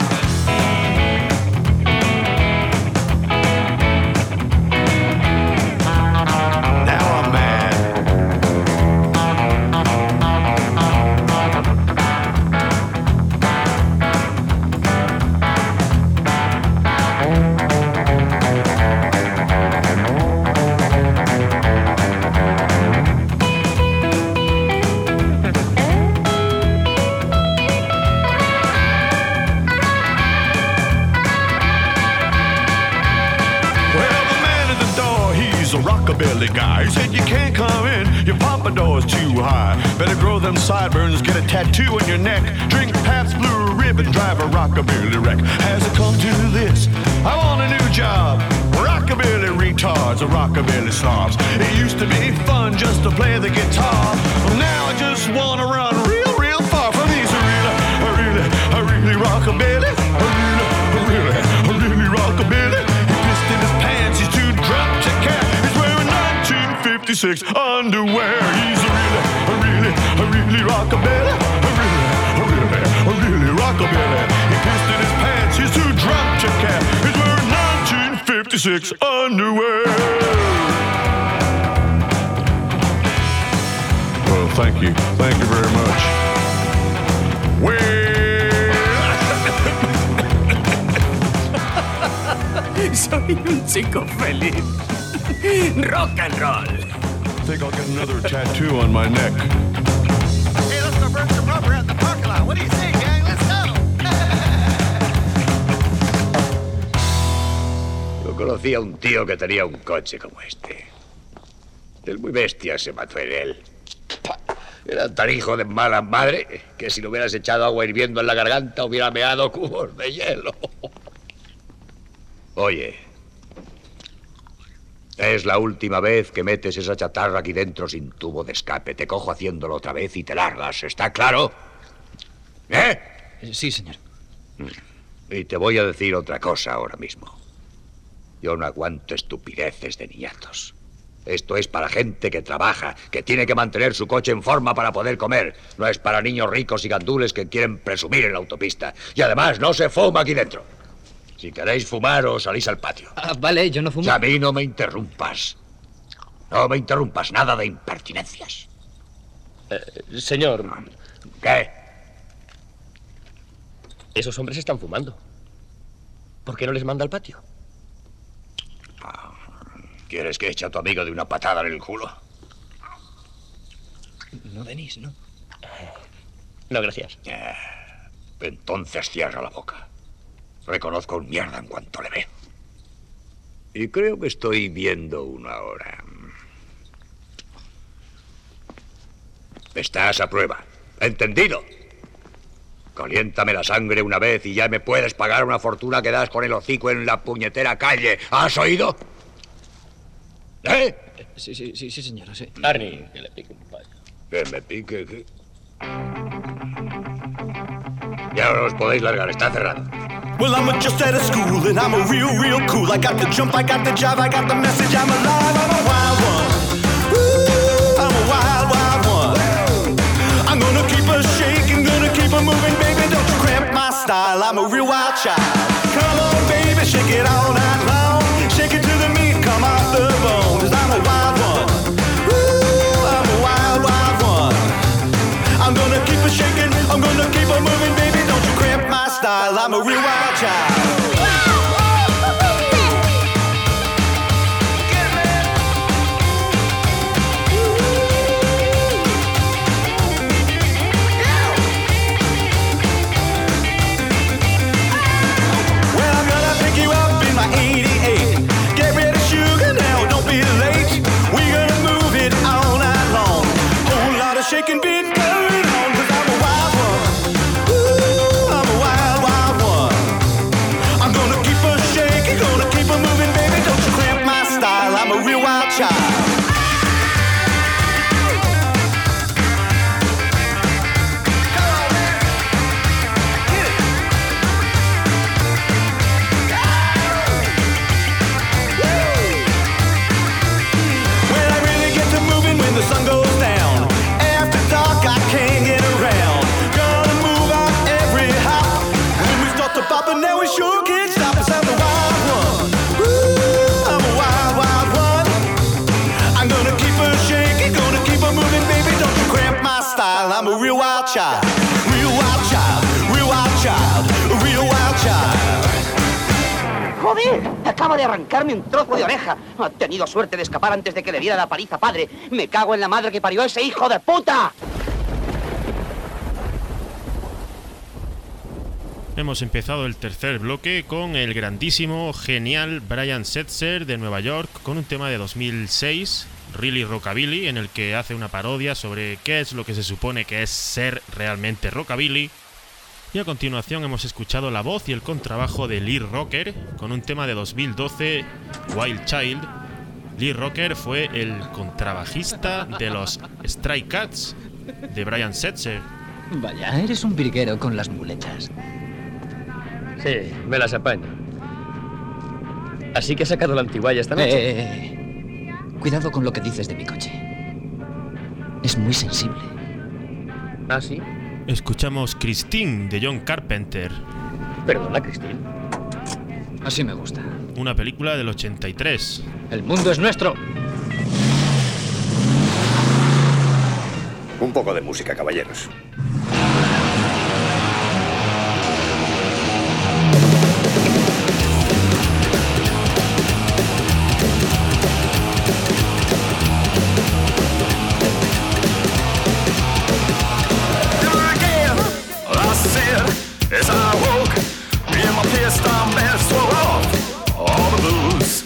Rockabilly guy, he said you can't come in, your pompadour's too high. Better grow them sideburns, get a tattoo on your neck, drink Pabst Blue Ribbon, drive a rockabilly wreck. Has it come to this? I want a new job. Rockabilly retards, a rockabilly snobs. It used to be fun just to play the guitar. Well, now I just wanna run real far from these. A really rockabilly. A really rockabilly. He pissed in his pants, he's too drunk to care. 56 underwear. He's a really rockabilly. A really rockabilly. He pissed in his pants, he's too drunk to care. He's wearing 1956 underwear. Well, thank you very much. Soy un chico feliz. Rock and roll. I think I'll get another tattoo on my neck. Hey, let's go burn some rubber at the parking lot. What do you say, gang? Let's go. conocí a un tío que tenía un coche como este. El muy bestia se mató en él. Era tan hijo de mala madre que si le hubieras echado agua hirviendo en la garganta hubiera meado cubos de hielo. Oye, es la última vez que metes esa chatarra aquí dentro sin tubo de escape. Te cojo haciéndolo otra vez y te largas, ¿está claro? ¿Eh? Sí, señor. Y te voy a decir otra cosa ahora mismo. Yo no aguanto estupideces de niñatos. Esto es para gente que trabaja, que tiene que mantener su coche en forma para poder comer. No es para niños ricos y gandules que quieren presumir en la autopista. Y además, no se fuma aquí dentro. Si queréis fumar, os salís al patio. Vale, yo no fumo. A mí no me interrumpas. No me interrumpas, nada de impertinencias. Señor. ¿Qué? Esos hombres están fumando. ¿Por qué no les manda al patio? ¿Quieres que eche a tu amigo de una patada en el culo? No, Denis, no. No, gracias. Entonces cierra la boca. Reconozco un mierda en cuanto le veo. Y creo que estoy viendo uno ahora. Estás a prueba. ¿Entendido? Caliéntame la sangre una vez y ya me puedes pagar una fortuna que das con el hocico en la puñetera calle. ¿Has oído? ¿Eh? Sí, señora, sí. Arnie, que le pique un payo. ¿Que me pique qué? Ya os podéis largar, está cerrado. Well, I'm just out of school and I'm a real cool. I got the jump, I got the jive, I got the message, I'm alive, I'm a wild one. Woo, I'm a wild one. I'm gonna keep her shaking, gonna keep her moving, baby, don't you cramp my style. I'm a real wild child. Come on, baby, shake it all night long. Shake it to the meat, come off the bone. 'Cause I'm a wild one. Woo, I'm a wild one. I'm gonna keep her shaking, I'm gonna keep her moving, baby, don't you cramp my style. I'm a real wild child. Well, I'm gonna pick you up in my 88. Get ready, sugar, now, don't be late. We're gonna move it all night long. Whole lot of shaking been going on, 'cause I'm a wild one. Ooh, I'm a wild one. I'm gonna keep her shaking, gonna keep her moving, baby, don't you cramp my style. I'm a real wild child. When I really get to moving, when the sun goes down. After dark, I can't get around. Gonna move out every hop. When we start to bop, and now we sure can't stop us. I'm a wild one. Ooh, I'm a wild one. I'm gonna keep her shaking, gonna keep her moving, baby, don't you cramp my style. I'm a real wild child. Real wild child. Real wild child. Real wild child. ¡Joder! Acaba de arrancarme un trozo de oreja. Ha tenido suerte de escapar antes de que le diera la paliza padre. Me cago en la madre que parió a ese hijo de puta. Hemos empezado el tercer bloque con el grandísimo, genial Brian Setzer de Nueva York con un tema de 2006, Really Rockabilly, en el que hace una parodia sobre qué es lo que se supone que es ser realmente rockabilly. Y a continuación hemos escuchado la voz y el contrabajo de Lee Rocker con un tema de 2012, Wild Child. Lee Rocker fue el contrabajista de los Stray Cats de Brian Setzer. Vaya, eres un virguero con las muletas. Sí, me las apaño. Así que has sacado la antiguaya esta noche. Cuidado con lo que dices de mi coche. Es muy sensible. ¿Ah, sí? Escuchamos Christine de John Carpenter. Perdona, Christine. Así me gusta. Una película del 83. El mundo es nuestro. Un poco de música, caballeros. As I woke, in my pissed, I'm best swore off all the blues.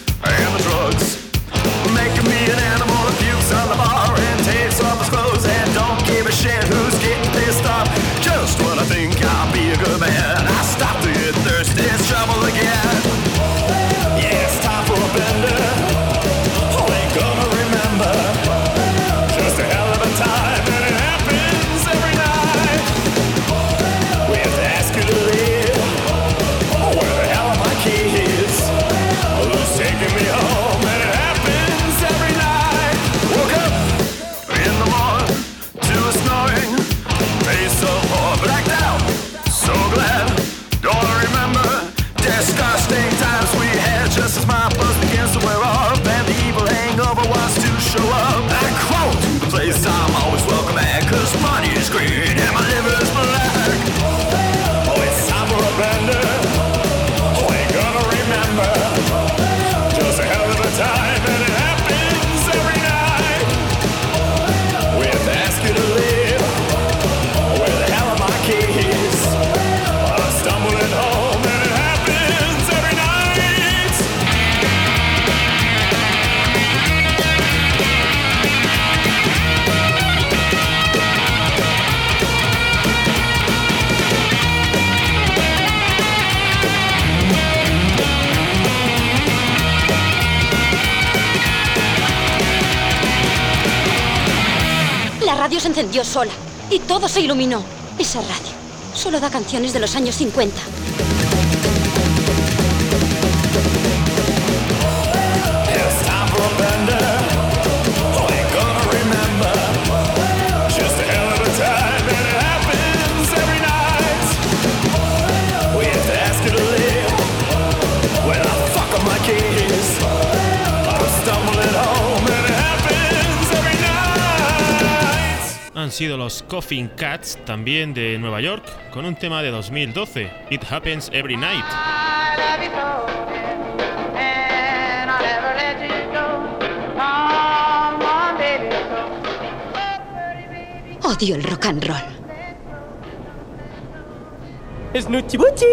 radio se encendió sola y todo se iluminó. Esa radio solo da canciones de los años 50. Han sido los Coffin Cats, también de Nueva York, con un tema de 2012, It Happens Every Night. Odio el rock and roll. ¡Snutchi Buchi!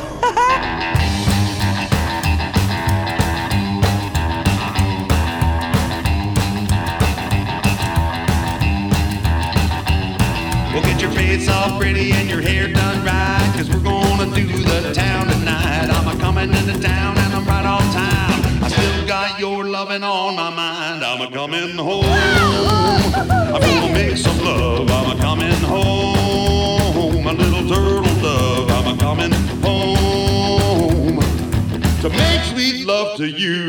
Well, get your face all pretty and your hair done right, 'cause we're gonna do the town tonight. I'm a-comin' into town and I'm right on time. I still got your loving on my mind. I'm a-comin' home. I'm gonna make some love. I'm a-comin' home. My little turtle dove. I'm a-comin' home to make sweet love to you.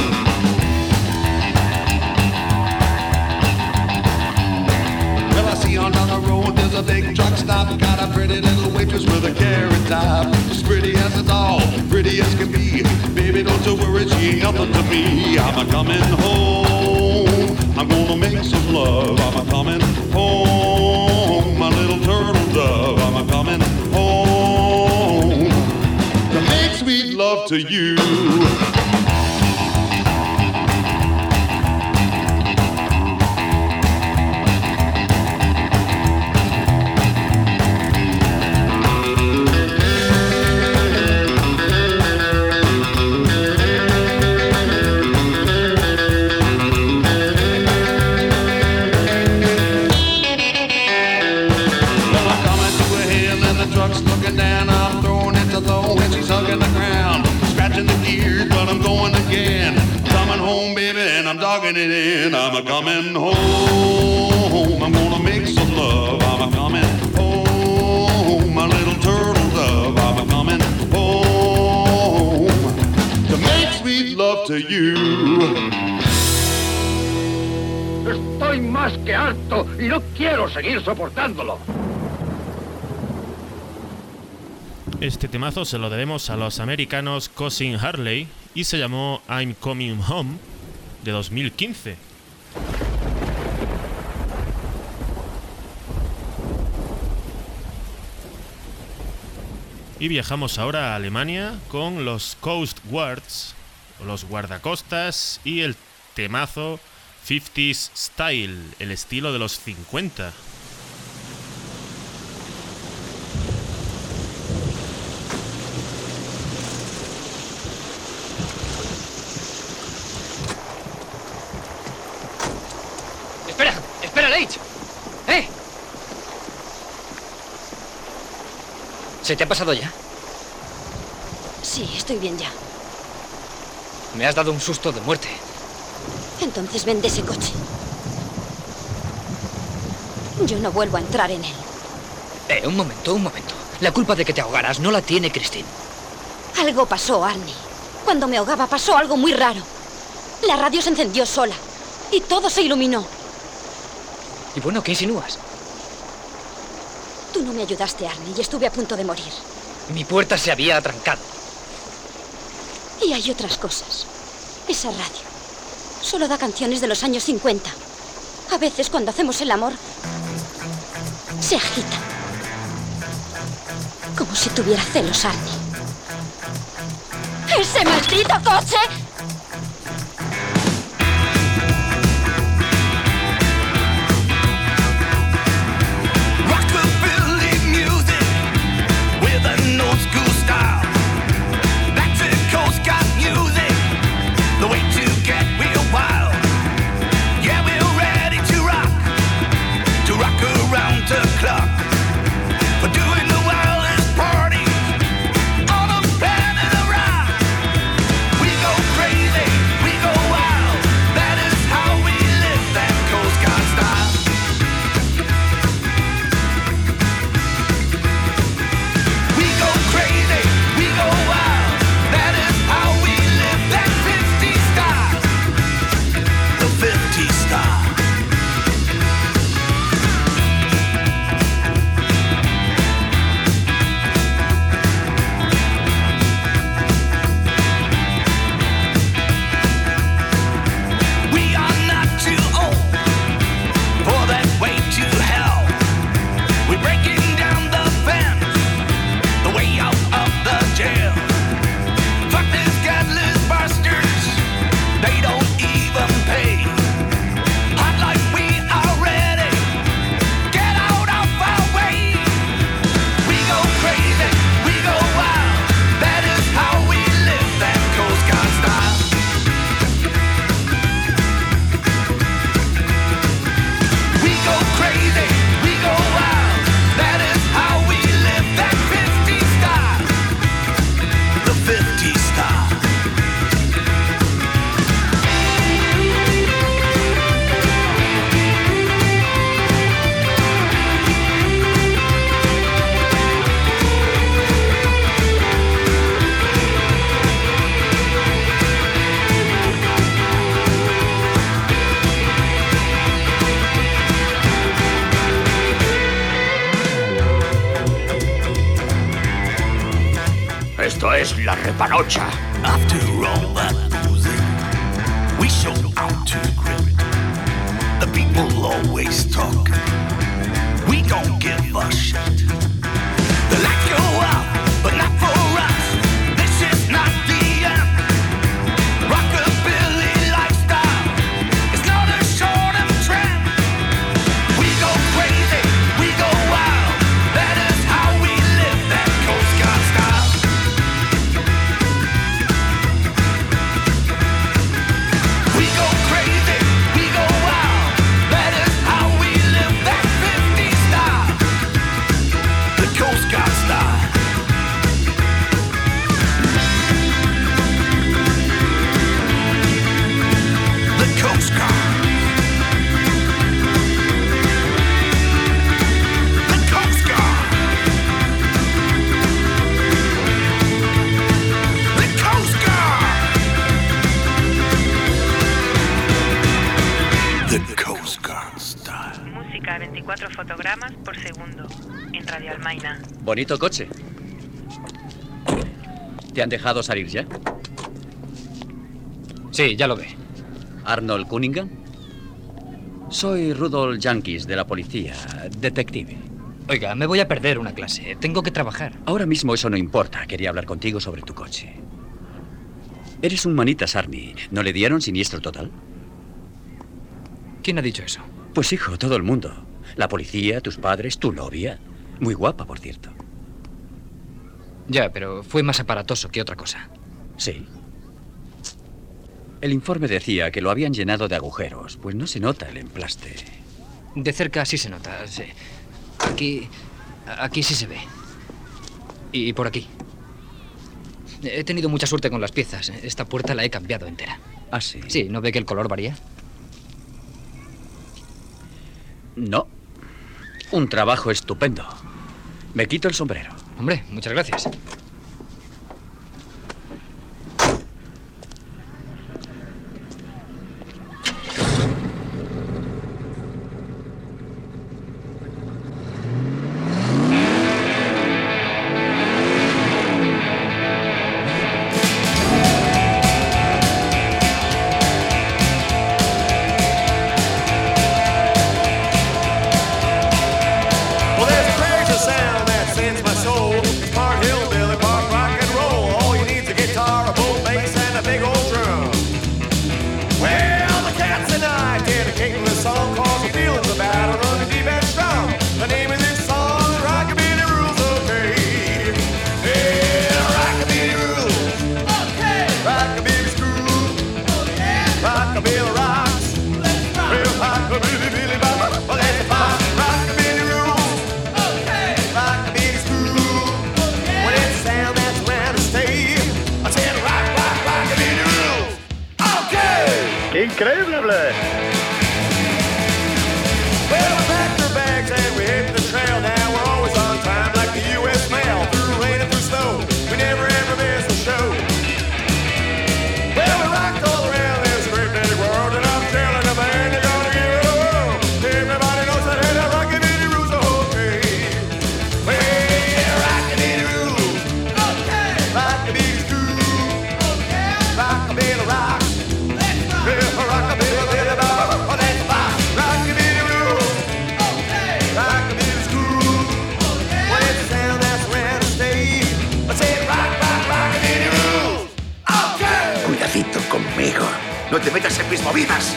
On down the road, there's a big truck stop. Got a pretty little waitress with a carrot top. As pretty as a doll, pretty as can be. Baby, don't you worry, she ain't nothing to me. I'm a-comin' home. I'm gonna make some love. I'm a-comin' home. My little turtle dove. I'm a-comin' home to make sweet love to you. It in. I'm a-comin' home. I'm gonna make some love. I'm a-comin' home. My little turtle dove. I'm a-comin' home to make sweet love to you. Estoy más que harto y no quiero seguir soportándolo. Este temazo se lo debemos a los americanos Cousin Harley y se llamó I'm Coming Home, de 2015. Y viajamos ahora a Alemania con los Coast Guards, o los guardacostas, y el temazo 50s Style, el estilo de los 50. ¡Espera, Leitch! ¡Eh! ¿Se te ha pasado ya? Sí, estoy bien ya. Me has dado un susto de muerte. Entonces vende ese coche. Yo no vuelvo a entrar en él. Un momento. La culpa de que te ahogaras no la tiene Christine. Algo pasó, Arnie. Cuando me ahogaba pasó algo muy raro. La radio se encendió sola y todo se iluminó. Y bueno, ¿qué insinúas? Tú no me ayudaste, Arnie, y estuve a punto de morir. Mi puerta se había atrancado. Y hay otras cosas. Esa radio solo da canciones de los años 50. A veces, cuando hacemos el amor, se agita. Como si tuviera celos, Arnie. ¡Ese maldito coche! We go crazy. la repanocha. After all that losing, we show out to grit. The people always talk. We don't give a shit. The lights go out, but not for us. This is not the end. Rockabilly lifestyle is not a short-term trend. We go crazy, we go wild. That is how we live that Coast Guard style. We go crazy, we go wild. That is how we live that 50s style. The Coast Guard style. The Coast Guard. The Coast Guard. The Coast Guard. The Coast Guard style. Música a 24 fotogramas por segundo en Radio Almaina. Bonito coche. ¿Te han dejado salir ya? Sí, ya lo ve. ¿Arnold Cunningham? Soy Rudolph Yankees, de la policía, detective. Oiga, me voy a perder una clase. Tengo que trabajar. Ahora mismo eso no importa. Quería hablar contigo sobre tu coche. Eres un manitas Army. ¿No le dieron siniestro total? ¿Quién ha dicho eso? Pues hijo, todo el mundo. La policía, tus padres, tu novia. Muy guapa, por cierto. Ya, pero fue más aparatoso que otra cosa. Sí. El informe decía que lo habían llenado de agujeros, pues no se nota el emplaste. De cerca sí se nota, sí. Aquí sí se ve. Y por aquí. He tenido mucha suerte con las piezas. Esta puerta la he cambiado entera. ¿Ah, sí? Sí, ¿no ve que el color varía? No. Un trabajo estupendo. Me quito el sombrero. Hombre, muchas gracias. Increíble. Well, we packed our bags and we hit the trail. Now we're always on time, like the U.S. mail. Through rain and through snow, we never ever miss a show. Well, we rocked all around this great big world, and I'm telling the band they're gonna give it a whirl. Everybody knows that the rockabilly rules the whole thing. Well, rockabilly rules. Okay. Rockabilly's cool. Okay. Rockabilly rocks. Cuidadito conmigo. No te metas en mis movidas.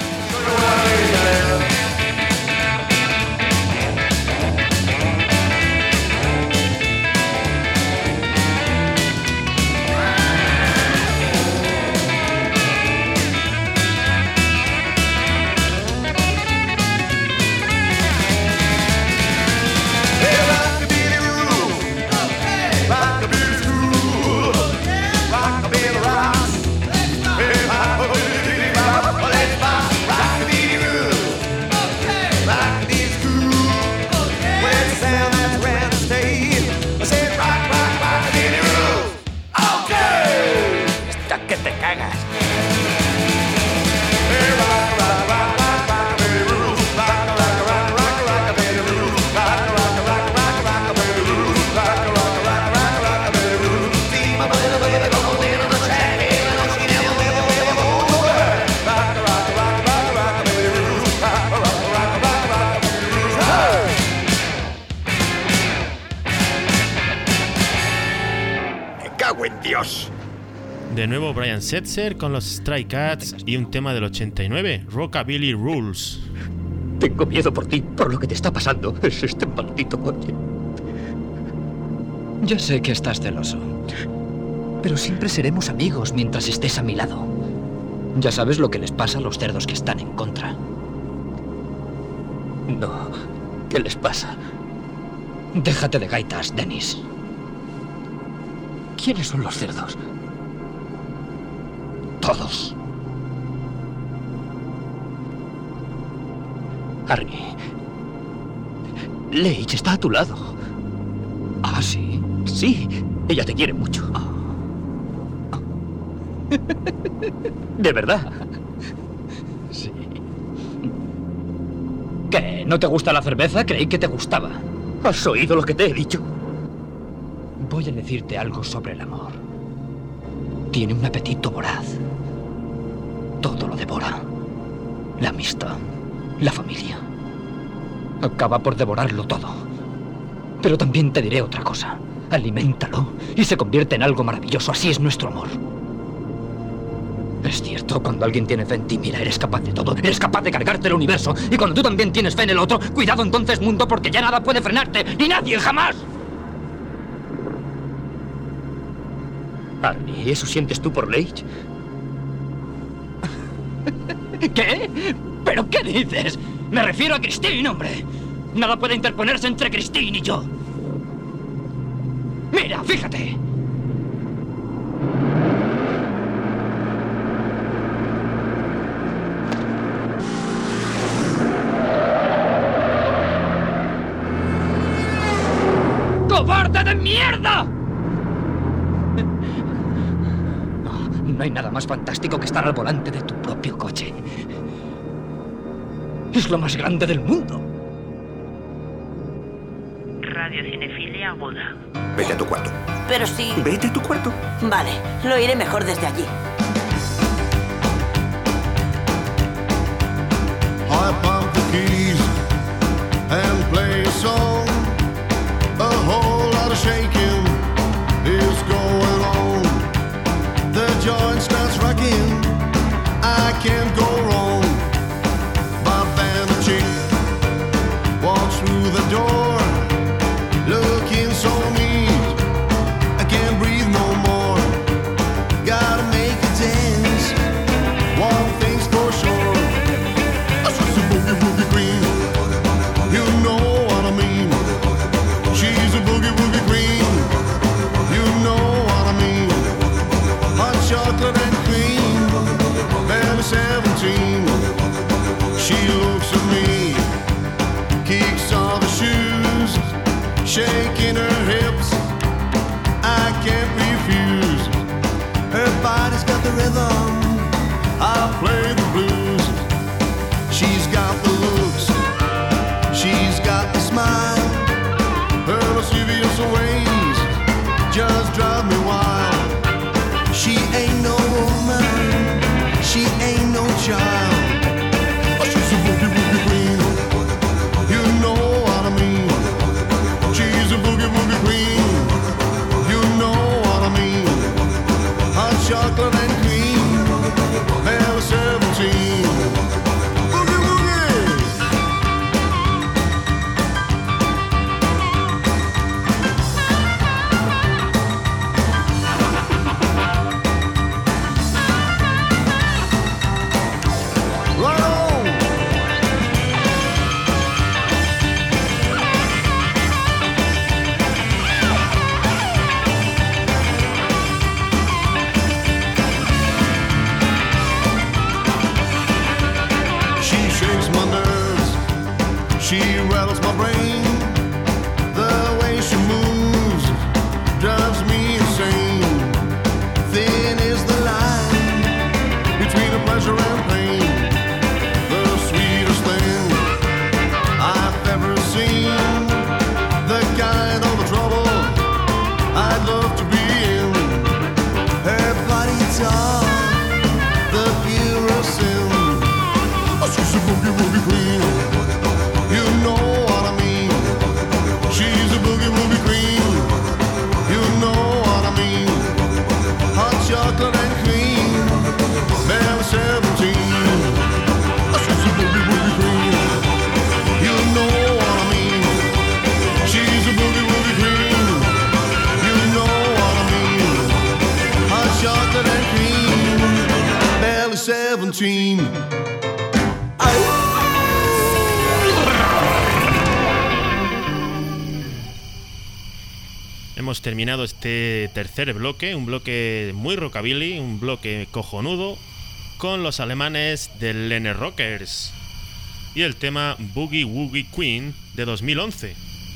De nuevo Brian Setzer con los Stray Cats y un tema del 89, Rockabilly Rules. Tengo miedo por ti, por lo que te está pasando. Es este maldito coche. Ya sé que estás celoso, pero siempre seremos amigos mientras estés a mi lado. Ya sabes lo que les pasa a los cerdos que están en contra. No, ¿qué les pasa? Déjate de gaitas, Dennis. ¿Quiénes son los cerdos? Todos. Arnie, Leigh está a tu lado. ¿Ah, sí? Sí, ella te quiere mucho. De verdad. Sí. ¿Qué? ¿No te gusta la cerveza? Creí que te gustaba. ¿Has oído lo que te he dicho? Voy a decirte algo sobre el amor. Tiene un apetito voraz. Todo lo devora. La amistad, la familia. Acaba por devorarlo todo. Pero también te diré otra cosa. Aliméntalo y se convierte en algo maravilloso. Así es nuestro amor. Es cierto, cuando alguien tiene fe en ti, mira, eres capaz de todo. Eres capaz de cargarte el universo. Y cuando tú también tienes fe en el otro, cuidado entonces, mundo, porque ya nada puede frenarte. Ni nadie, jamás. Arnie, ¿eso sientes tú por Leigh? ¿Qué? ¿Pero qué dices? Me refiero a Christine, hombre. Nada puede interponerse entre Christine y yo. Mira, fíjate. ¡Cobarde de mierda! No hay nada más fantástico que estar al volante de tu propio coche. Es lo más grande del mundo. Radio Cinefilia Aguda. Vete a tu cuarto. Pero sí. Vete a tu cuarto. Vale, lo iré mejor desde allí. I pump the keys and play a song. A whole lot of shaking is going on. The joint starts rocking. I can't go wrong. Bob and a chick walks through the door, looking so mean. I can't breathe no more. Gotta make a dance. One thing's for sure. She's a boogie woogie queen. You know what I mean. She's a boogie woogie queen. You know what I mean. Hot chocolate and cream. Barely 17. She looks at me, kicks off her shoes, shaking her hips. I can't refuse. Her body's got the rhythm. I'll play the blues. She's got the looks. She's got the smile. Her lascivious ways just drive me wild. She ain't no woman. She ain't no child. Oh, she's a boogie woogie queen. You know what I mean. She's a boogie woogie queen. You know what I mean. Hot chocolate and cream. Barely 17. Boogie woogie. Right on. 17. Hemos terminado este tercer bloque, un bloque muy rockabilly, un bloque cojonudo, con los alemanes de Lene Rockers y el tema Boogie Woogie Queen de 2011.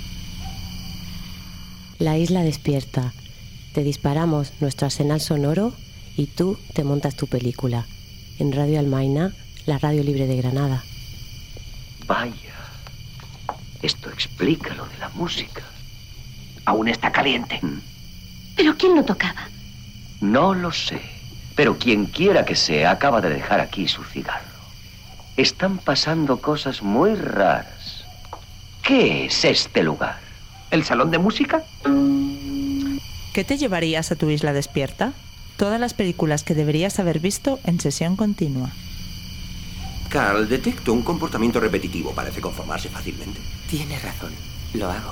La isla despierta. Te disparamos nuestro arsenal sonoro y tú te montas tu película. En Radio Almaina, la radio libre de Granada. Vaya, esto explica lo de la música. Aún está caliente. ¿Pero quién lo tocaba? No lo sé, pero quien quiera que sea acaba de dejar aquí su cigarro. Están pasando cosas muy raras. ¿Qué es este lugar? ¿El salón de música? ¿Qué te llevarías a tu isla despierta? Todas las películas que deberías haber visto en sesión continua. Carl, detecto un comportamiento repetitivo. Parece conformarse fácilmente. Tiene razón. Lo hago.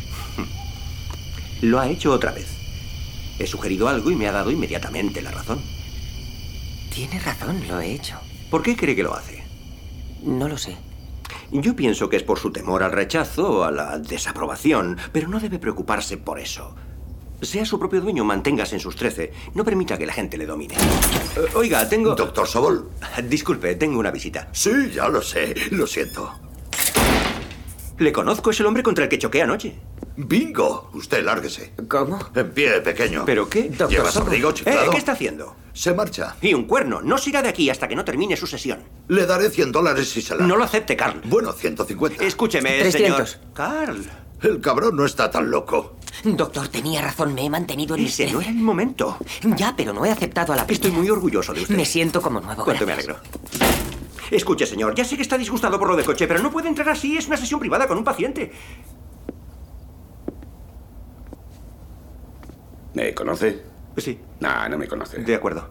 Lo ha hecho otra vez. He sugerido algo y me ha dado inmediatamente la razón. Tiene razón, lo he hecho. ¿Por qué cree que lo hace? No lo sé. Yo pienso que es por su temor al rechazo o a la desaprobación, pero no debe preocuparse por eso. Sea su propio dueño, manténgase en sus 13. No permita que la gente le domine. Oiga, tengo... Doctor Sobol. Disculpe, tengo una visita. Sí, ya lo sé. Lo siento. Le conozco, es el hombre contra el que choqué anoche. ¡Bingo! Usted lárguese. ¿Cómo? En pie, pequeño. ¿Pero qué? ¿Llevas abrigo chiflado? ¿Qué está haciendo? Se marcha. Y un cuerno. No se irá de aquí hasta que no termine su sesión. Le daré $100 si se la... No lo acepte, Carl. Bueno, 150. Escúcheme, 300. señor. Carl. El cabrón no está tan loco. Doctor, tenía razón. Me he mantenido en mis Ese no era el momento. Ya, pero no he aceptado a la Estoy muy orgulloso de usted. Me siento como nuevo. Cuánto me gracias. alegro. Escuche, señor, ya sé que está disgustado por lo del coche, pero no puede entrar así. Es una sesión privada con un paciente. ¿Me conoce? Sí. No, no me conoce. De acuerdo.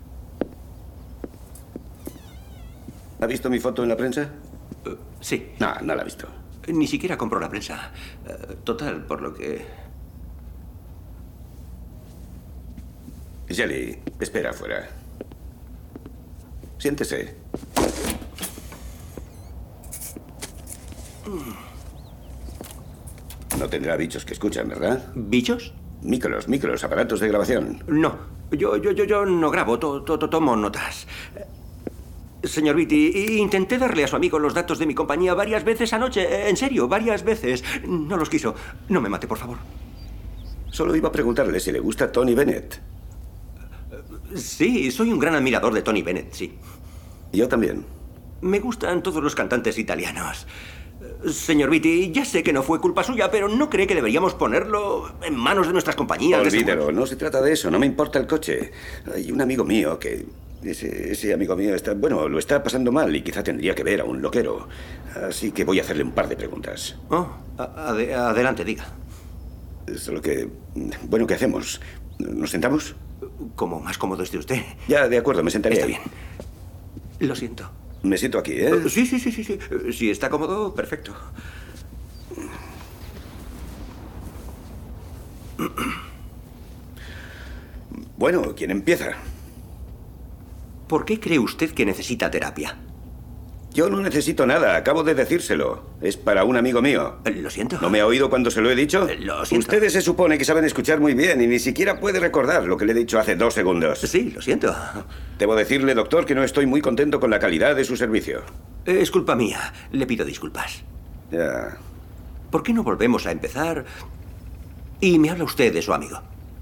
¿Ha visto mi foto en la prensa? Sí. No, no la ha visto. Ni siquiera compró la prensa. Total, por lo que... Jelly, espera afuera. Siéntese. No tendrá bichos que escuchan, ¿verdad? ¿Bichos? Micros, aparatos de grabación. No, yo no grabo, tomo notas. Señor Beatty, intenté darle a su amigo los datos de mi compañía varias veces anoche. En serio, varias veces. No los quiso. No me mate, por favor. Solo iba a preguntarle si le gusta Tony Bennett. Sí, soy un gran admirador de Tony Bennett, sí. Yo también. Me gustan todos los cantantes italianos. Señor Beatty, ya sé que no fue culpa suya, pero ¿no cree que deberíamos ponerlo en manos de nuestras compañías? Olvídelo, no se trata de eso, no me importa el coche. Hay un amigo mío que... Ese amigo mío está... Bueno, lo está pasando mal y quizá tendría que ver a un loquero. Así que voy a hacerle un par de preguntas. Oh, adelante, diga. Solo que... Bueno, ¿qué hacemos? ¿Nos sentamos? Como más cómodo esté usted. Ya, de acuerdo, me sentaré. Está bien. Lo siento. Me siento aquí, ¿eh? Sí. Si está cómodo, perfecto. Bueno, ¿quién empieza? ¿Por qué cree usted que necesita terapia? Yo no necesito nada, acabo de decírselo. Es para un amigo mío. Lo siento. ¿No me ha oído cuando se lo he dicho? Lo siento. Ustedes se supone que saben escuchar muy bien y ni siquiera puede recordar lo que le he dicho hace 2 segundos. Sí, lo siento. Debo decirle, doctor, que no estoy muy contento con la calidad de su servicio. Es culpa mía. Le pido disculpas. Ya. ¿Por qué no volvemos a empezar? Y me habla usted de su amigo.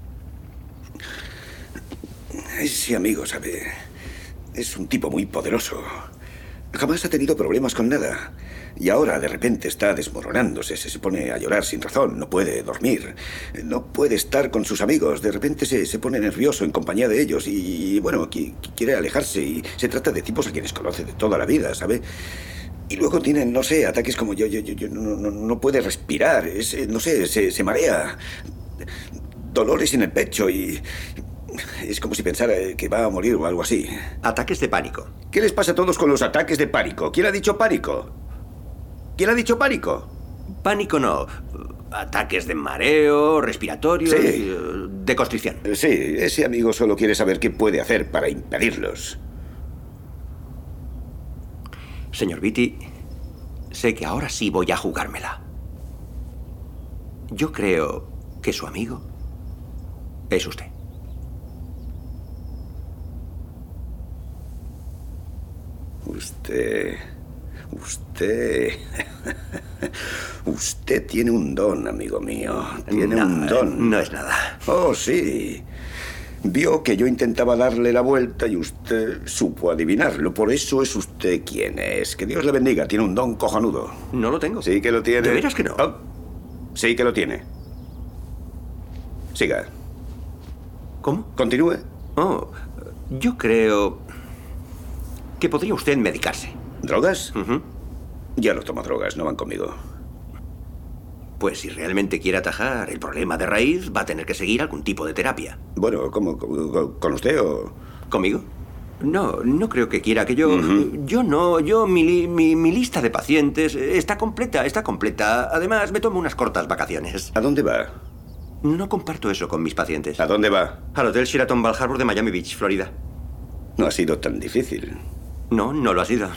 Ese amigo, ¿sabe? Es un tipo muy poderoso. Jamás ha tenido problemas con nada. Y ahora, de repente, está desmoronándose. Se pone a llorar sin razón. No puede dormir. No puede estar con sus amigos. De repente se pone nervioso en compañía de ellos. Y bueno, quiere alejarse. Y se trata de tipos a quienes conoce de toda la vida, ¿sabe? Y luego tienen, no sé, ataques como yo no puede respirar. No sé, se marea. Dolores en el pecho y... Es como si pensara que va a morir o algo así. Ataques de pánico. ¿Qué les pasa a todos con los ataques de pánico? ¿Quién ha dicho pánico? ¿Quién ha dicho pánico? Pánico no. Ataques de mareo, respiratorio, sí. De constricción. Sí, ese amigo solo quiere saber qué puede hacer para impedirlos. Señor Beatty, sé que ahora sí voy a jugármela. Yo creo que su amigo es usted. Usted tiene un don, amigo mío. Tiene un don. No es nada. Oh, sí. Vio que yo intentaba darle la vuelta y usted supo adivinarlo. Por eso es usted quien es. Que Dios le bendiga. Tiene un don cojonudo. No lo tengo. Sí que lo tiene. ¿De veras que no? Oh, sí que lo tiene. Siga. ¿Cómo? Continúe. Oh, yo creo que podría usted medicarse. ¿Drogas? Ya no tomo drogas, no van conmigo. Pues si realmente quiere atajar el problema de raíz, va a tener que seguir algún tipo de terapia. Bueno, ¿cómo? ¿Con usted o...? ¿Conmigo? No creo que quiera que yo... Mi lista de pacientes está completa. Además, me tomo unas cortas vacaciones. ¿A dónde va? No comparto eso con mis pacientes. ¿A dónde va? Al Hotel Sheraton Bal Harbour de Miami Beach, Florida. No ha sido tan difícil. No lo ha sido.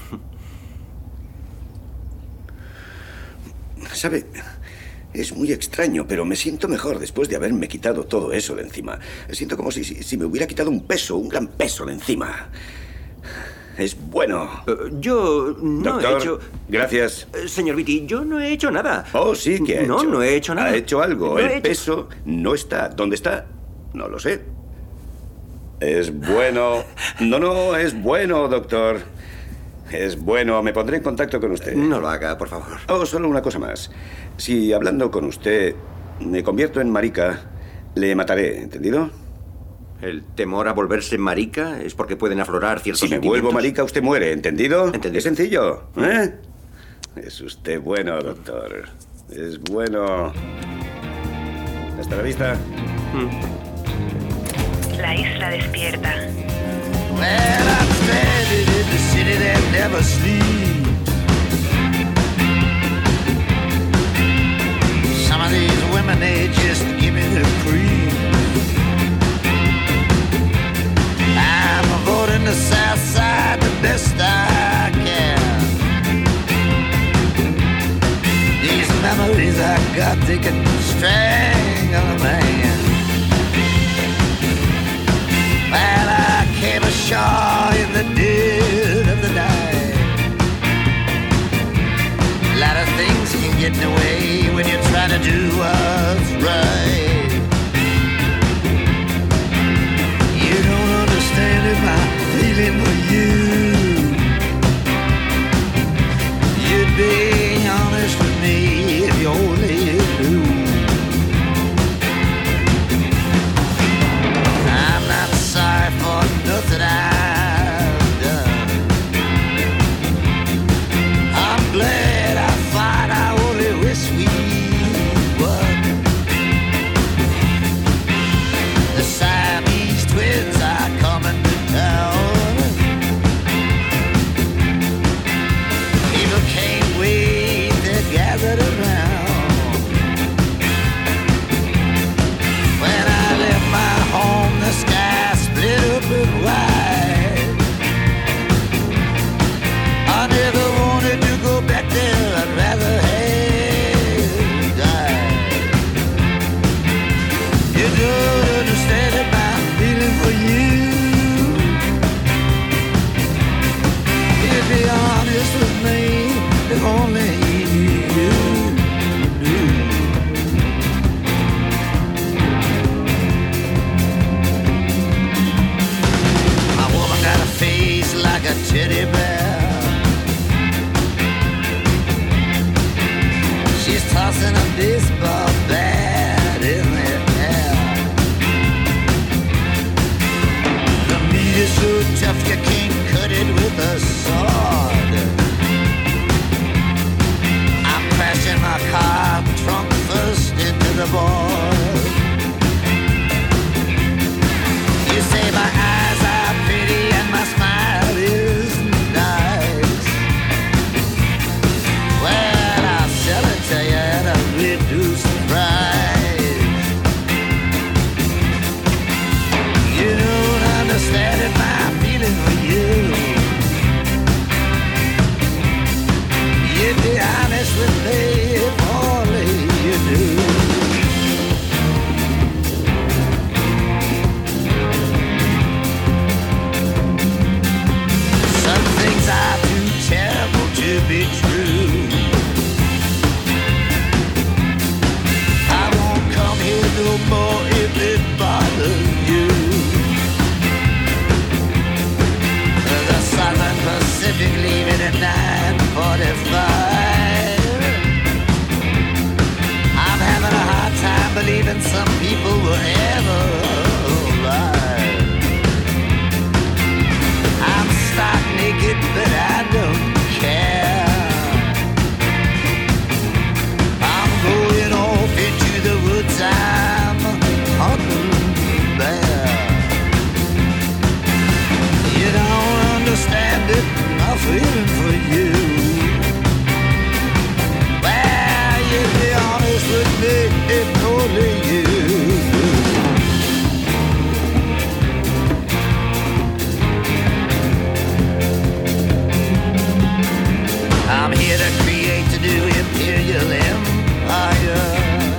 ¿Sabe? Es muy extraño, pero me siento mejor después de haberme quitado todo eso de encima. Siento como si me hubiera quitado un gran peso de encima. Es bueno. Yo no Doctor, he hecho... Gracias. Señor Beatty, yo no he hecho nada. Oh, sí que ha hecho. No he hecho nada. Ha hecho algo. No he El hecho... peso no está. ¿Dónde está? No lo sé. Es bueno. No, es bueno, doctor. Es bueno. Me pondré en contacto con usted. No lo haga, por favor. Oh, solo una cosa más. Si hablando con usted me convierto en marica, le mataré, ¿entendido? ¿El temor a volverse marica es porque pueden aflorar ciertos sentimientos? Si me vuelvo marica, usted muere, ¿entendido? ¿Entendido? Es sencillo, ¿eh? Es usted bueno, doctor. Es bueno. Hasta la vista. La isla despierta. Well, I'm stranded in the city that never sleeps. Some of these women, they just give me the creep. I'm avoiding the south side the best I can. These memories I got, they can strangle a man. Well, I came ashore in the dead of the night. A lot of things can get in the way when you're trying to do what's right. You don't understand it, my feeling for you. You'd be honest with me if you only knew. I'm not sorry for nothing I've done. I'm glad I fight, I only wish we won. The Siamese twins are coming to town. People can't wait, they're gathered around. When I left my home, the sky split open wide. I never wanted to go back there, I'd rather have died. You don't understand it, my feeling for you. You'd be honest with me, if only you knew. My woman got a face like a teddy bear. She's tossing a baseball bat in the air. The meat is so tough you can't cut it with a sword. I'm crashing my car trunk first into the board. You say my eyes are pretty and my smile is nice. Well, I'll sell it to you at a reduced price. You don't understand it, my feeling for you. feeling for you. Well, you be honest with me, if only you. I'm here to create a new imperial empire.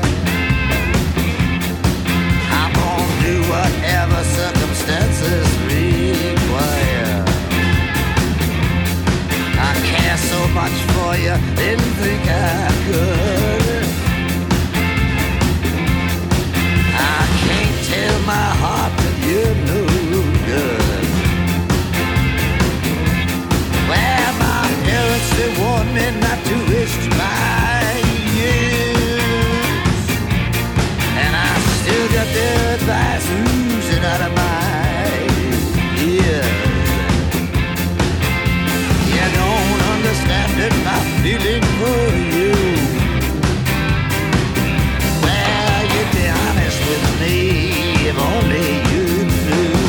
I'm gonna do whatever circumstances require. I care so much for you, didn't think I could. I can't tell my heart that you're no good. Well, my parents, they warned me not to waste my years, and I still got their advice oozing out of my ears. You don't understand it, my feeling for you. Well, you'd be honest with me if only you knew.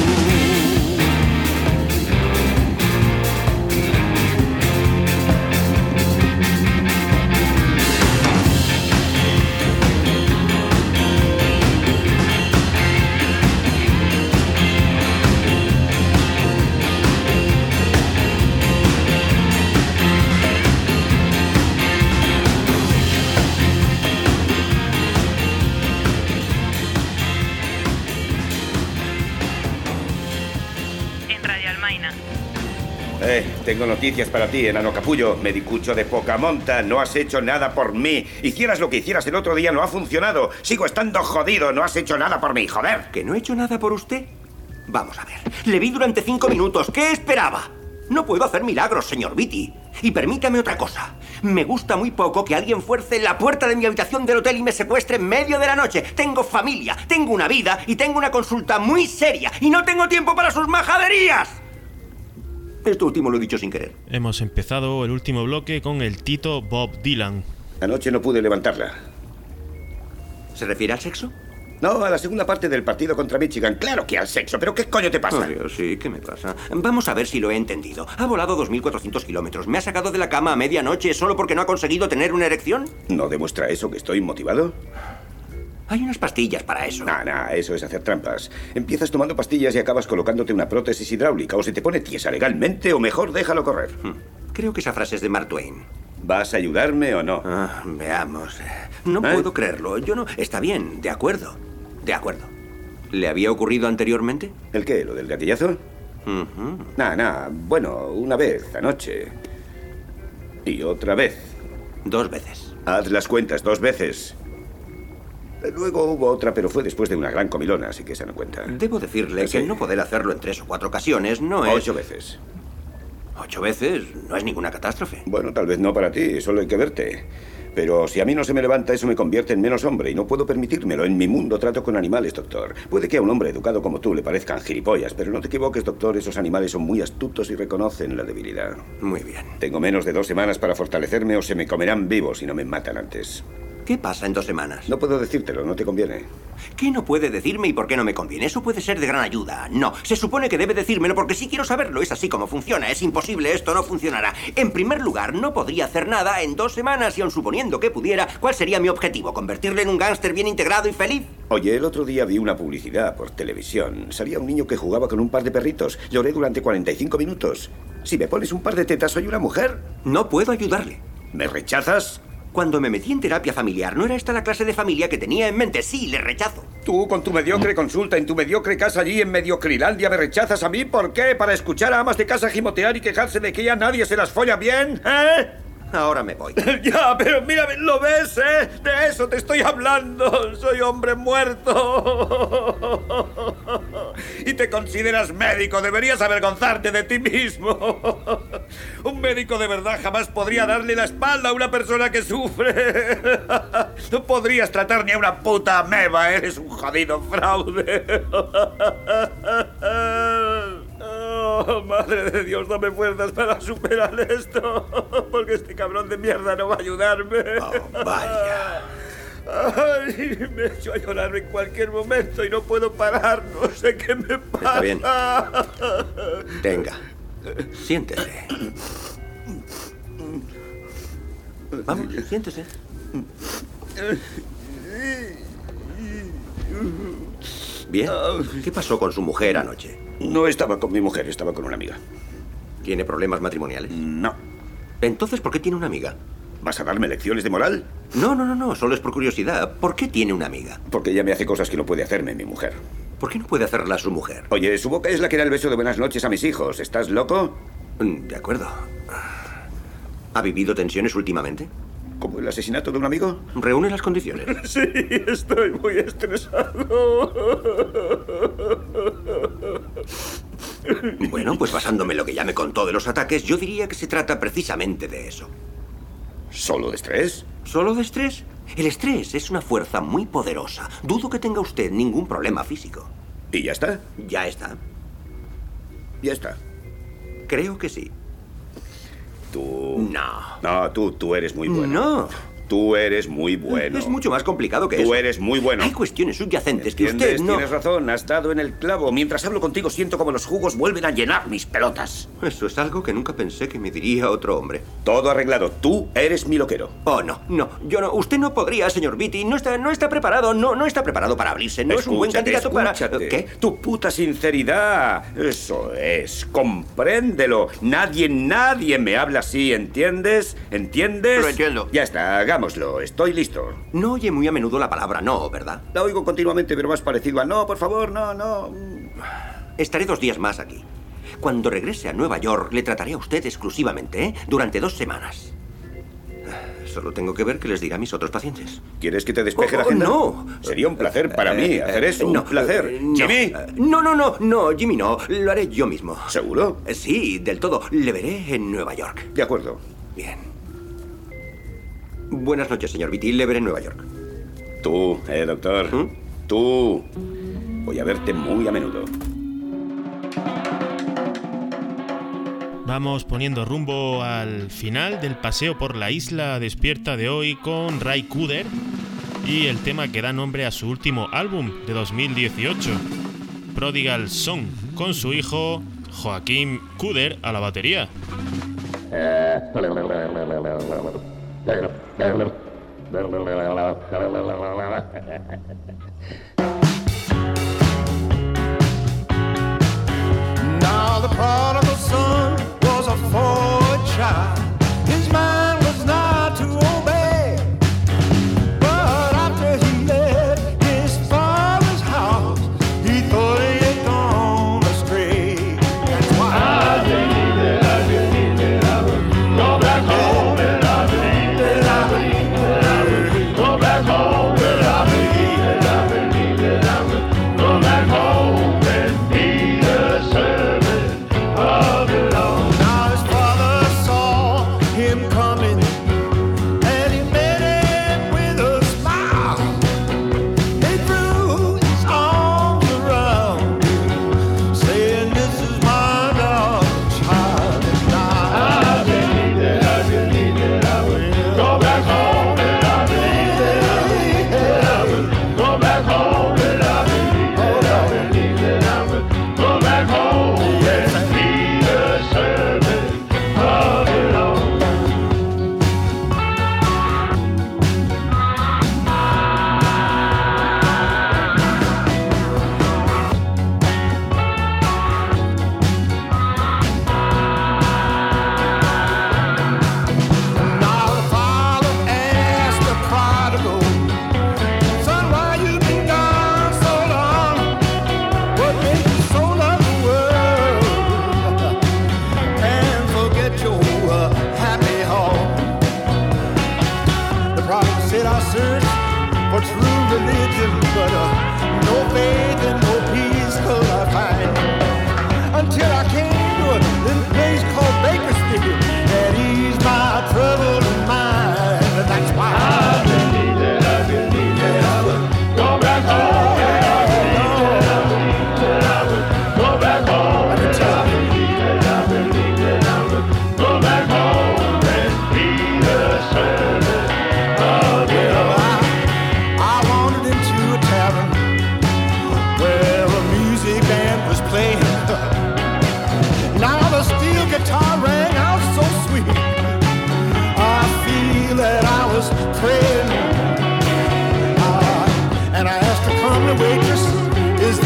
Tengo noticias para ti, enano capullo. Medicucho de poca monta, no has hecho nada por mí. Hicieras lo que hicieras el otro día, no ha funcionado. Sigo estando jodido, no has hecho nada por mí, joder. ¿Que no he hecho nada por usted? Vamos a ver, le vi durante 5 minutos. ¿Qué esperaba? No puedo hacer milagros, señor Beatty. Y permítame otra cosa. Me gusta muy poco que alguien fuerce la puerta de mi habitación del hotel y me secuestre en medio de la noche. Tengo familia, tengo una vida y tengo una consulta muy seria. Y no tengo tiempo para sus majaderías. Esto último lo he dicho sin querer. Hemos empezado el último bloque con el Tito Bob Dylan. Anoche no pude levantarla. ¿Se refiere al sexo? No, a la segunda parte del partido contra Michigan. Claro que al sexo, pero ¿qué coño te pasa? Oh, Dios, sí, ¿qué me pasa? Vamos a ver si lo he entendido. Ha volado 2.400 kilómetros. ¿Me ha sacado de la cama a medianoche solo porque no ha conseguido tener una erección? ¿No demuestra eso que estoy motivado? Hay unas pastillas para eso. Nah, eso es hacer trampas. Empiezas tomando pastillas y acabas colocándote una prótesis hidráulica. O se te pone tiesa legalmente o mejor déjalo correr. Creo que esa frase es de Mark Twain. ¿Vas a ayudarme o no? Veamos. No puedo creerlo. Yo no... Está bien, de acuerdo. De acuerdo. ¿Le había ocurrido anteriormente? ¿El qué? ¿Lo del gatillazo? Bueno, una vez, anoche. Y otra vez. 2 veces. Haz las cuentas, 2 veces. Luego hubo otra, pero fue después de una gran comilona, así que esa no cuenta. Debo decirle que el no poder hacerlo en 3 o 4 ocasiones no es... 8 veces. 8 veces no es ninguna catástrofe. Bueno, tal vez no para ti, solo hay que verte. Pero si a mí no se me levanta, eso me convierte en menos hombre y no puedo permitírmelo. En mi mundo trato con animales, doctor. Puede que a un hombre educado como tú le parezcan gilipollas, pero no te equivoques, doctor. Esos animales son muy astutos y reconocen la debilidad. Muy bien. Tengo menos de 2 semanas para fortalecerme o se me comerán vivos si no me matan antes. ¿Qué pasa en 2 semanas? No puedo decírtelo, no te conviene. ¿Qué no puede decirme y por qué no me conviene? Eso puede ser de gran ayuda. No, se supone que debe decírmelo porque sí quiero saberlo. Es así como funciona. Es imposible, esto no funcionará. En primer lugar, no podría hacer nada en 2 semanas y aun suponiendo que pudiera, ¿cuál sería mi objetivo? ¿Convertirle en un gángster bien integrado y feliz? Oye, el otro día vi una publicidad por televisión. Salía un niño que jugaba con un par de perritos. Lloré durante 45 minutos. Si me pones un par de tetas, ¿soy una mujer? No puedo ayudarle. ¿Me rechazas? Cuando me metí en terapia familiar, ¿no era esta la clase de familia que tenía en mente? Sí, le rechazo. Tú, con tu mediocre consulta en tu mediocre casa allí en Mediocrilandia, ¿me rechazas a mí? ¿Por qué? ¿Para escuchar a amas de casa gimotear y quejarse de que ya nadie se las folla bien? ¿Eh? Ahora me voy. Ya, pero mira, ¿lo ves, eh? De eso te estoy hablando. Soy hombre muerto. Y te consideras médico. Deberías avergonzarte de ti mismo. Un médico de verdad jamás podría darle la espalda a una persona que sufre. No podrías tratar ni a una puta ameba. Eres un jodido fraude. Oh, madre de Dios, dame fuerzas para superar esto. Porque este cabrón de mierda no va a ayudarme. Oh, vaya. Ay, me echo a llorar en cualquier momento y no puedo parar. No sé qué me pasa. Está bien. Venga, siéntese. Vamos, siéntese. Bien. ¿Qué pasó con su mujer anoche? No estaba con mi mujer, estaba con una amiga. ¿Tiene problemas matrimoniales? No. Entonces, ¿por qué tiene una amiga? ¿Vas a darme lecciones de moral? No, solo es por curiosidad. ¿Por qué tiene una amiga? Porque ella me hace cosas que no puede hacerme mi mujer. ¿Por qué no puede hacerlas su mujer? Oye, su boca es la que da el beso de buenas noches a mis hijos. ¿Estás loco? De acuerdo. ¿Ha vivido tensiones últimamente? ¿Como el asesinato de un amigo? ¿Reúne las condiciones? Sí, estoy muy estresado. Bueno, pues basándome en lo que ya me contó de los ataques, yo diría que se trata precisamente de eso. ¿Solo de estrés? ¿Solo de estrés? El estrés es una fuerza muy poderosa. Dudo que tenga usted ningún problema físico. ¿Y ya está? Ya está. Ya está. Creo que sí. Tú... No. No, tú eres muy bueno. No. Tú eres muy bueno. Es mucho más complicado que eso. Tú eres muy bueno. Hay cuestiones subyacentes que usted no... Tienes razón, has dado en el clavo. Mientras hablo contigo siento como los jugos vuelven a llenar mis pelotas. Eso es algo que nunca pensé que me diría otro hombre. Todo arreglado. Tú eres mi loquero. Oh, no. Yo no. Usted no podría, señor Beatty. No está preparado. No está preparado para abrirse. No es un buen candidato para... ¿Qué? Tu puta sinceridad. Eso es. Compréndelo. Nadie me habla así, ¿entiendes? ¿Entiendes? Lo entiendo. Ya está, hagámoslo. Estoy listo. No oye muy a menudo la palabra no, ¿verdad? La oigo continuamente, pero más parecido a no, por favor, no. Estaré 2 días más aquí. Cuando regrese a Nueva York, le trataré a usted exclusivamente, ¿eh? Durante 2 semanas. Solo tengo que ver qué les dirá a mis otros pacientes. ¿Quieres que te despeje la agenda? No. Sería un placer para mí hacer eso. No, un placer. ¿Jimmy? No, Jimmy, no. Lo haré yo mismo. ¿Seguro? Sí, del todo. Le veré en Nueva York. De acuerdo. Bien. Buenas noches, señor Beatty. Le veré en Nueva York. Tú, doctor. Tú. Voy a verte muy a menudo. Vamos poniendo rumbo al final del paseo por la isla despierta de hoy con Ray Cooder y el tema que da nombre a su último álbum de 2018, Prodigal Son, con su hijo Joaquín Cooder a la batería. Now the prodigal son was a forward child. His mind was not to obey. But after he left his father's house, he thought he had gone astray. That's why I believe that I believe that I will go back home, and I believe that I believe that I will go back home, and I believe that I believe that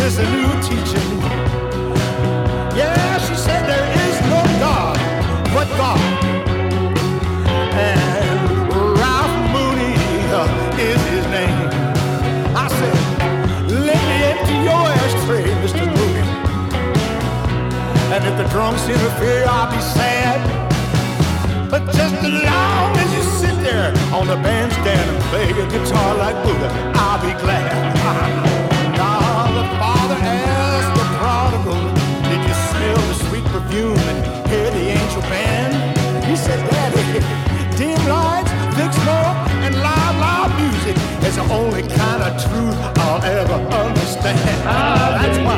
is a new teaching. Yeah, she said there is no God but God. And Ralph Mooney is his name. I said, let me empty your ashtray, Mr. Mooney. And if the drums interfere, I'll be sad. But just as long as you sit there on the bandstand and play your guitar like Buddha, I'll be glad. Now the father asked the prodigal, did you smell the sweet perfume and hear the angel band? He said, Daddy, dim lights, thick smoke, and loud music is the only kind of truth I'll ever understand. That's why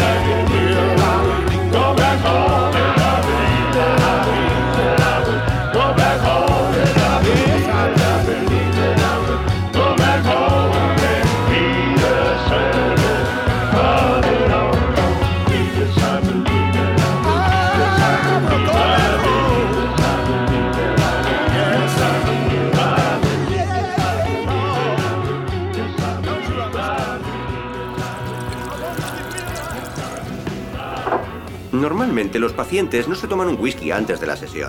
go back home and I believe that I believe that I would go back home and I believe that I believe that I would go back home and be the servant of the Lord. Yes, I believe that I would. Yes, I believe that I would. Yes, I believe that I would. Yes, I believe that I would. Normalmente los pacientes no se toman un whisky antes de la sesión.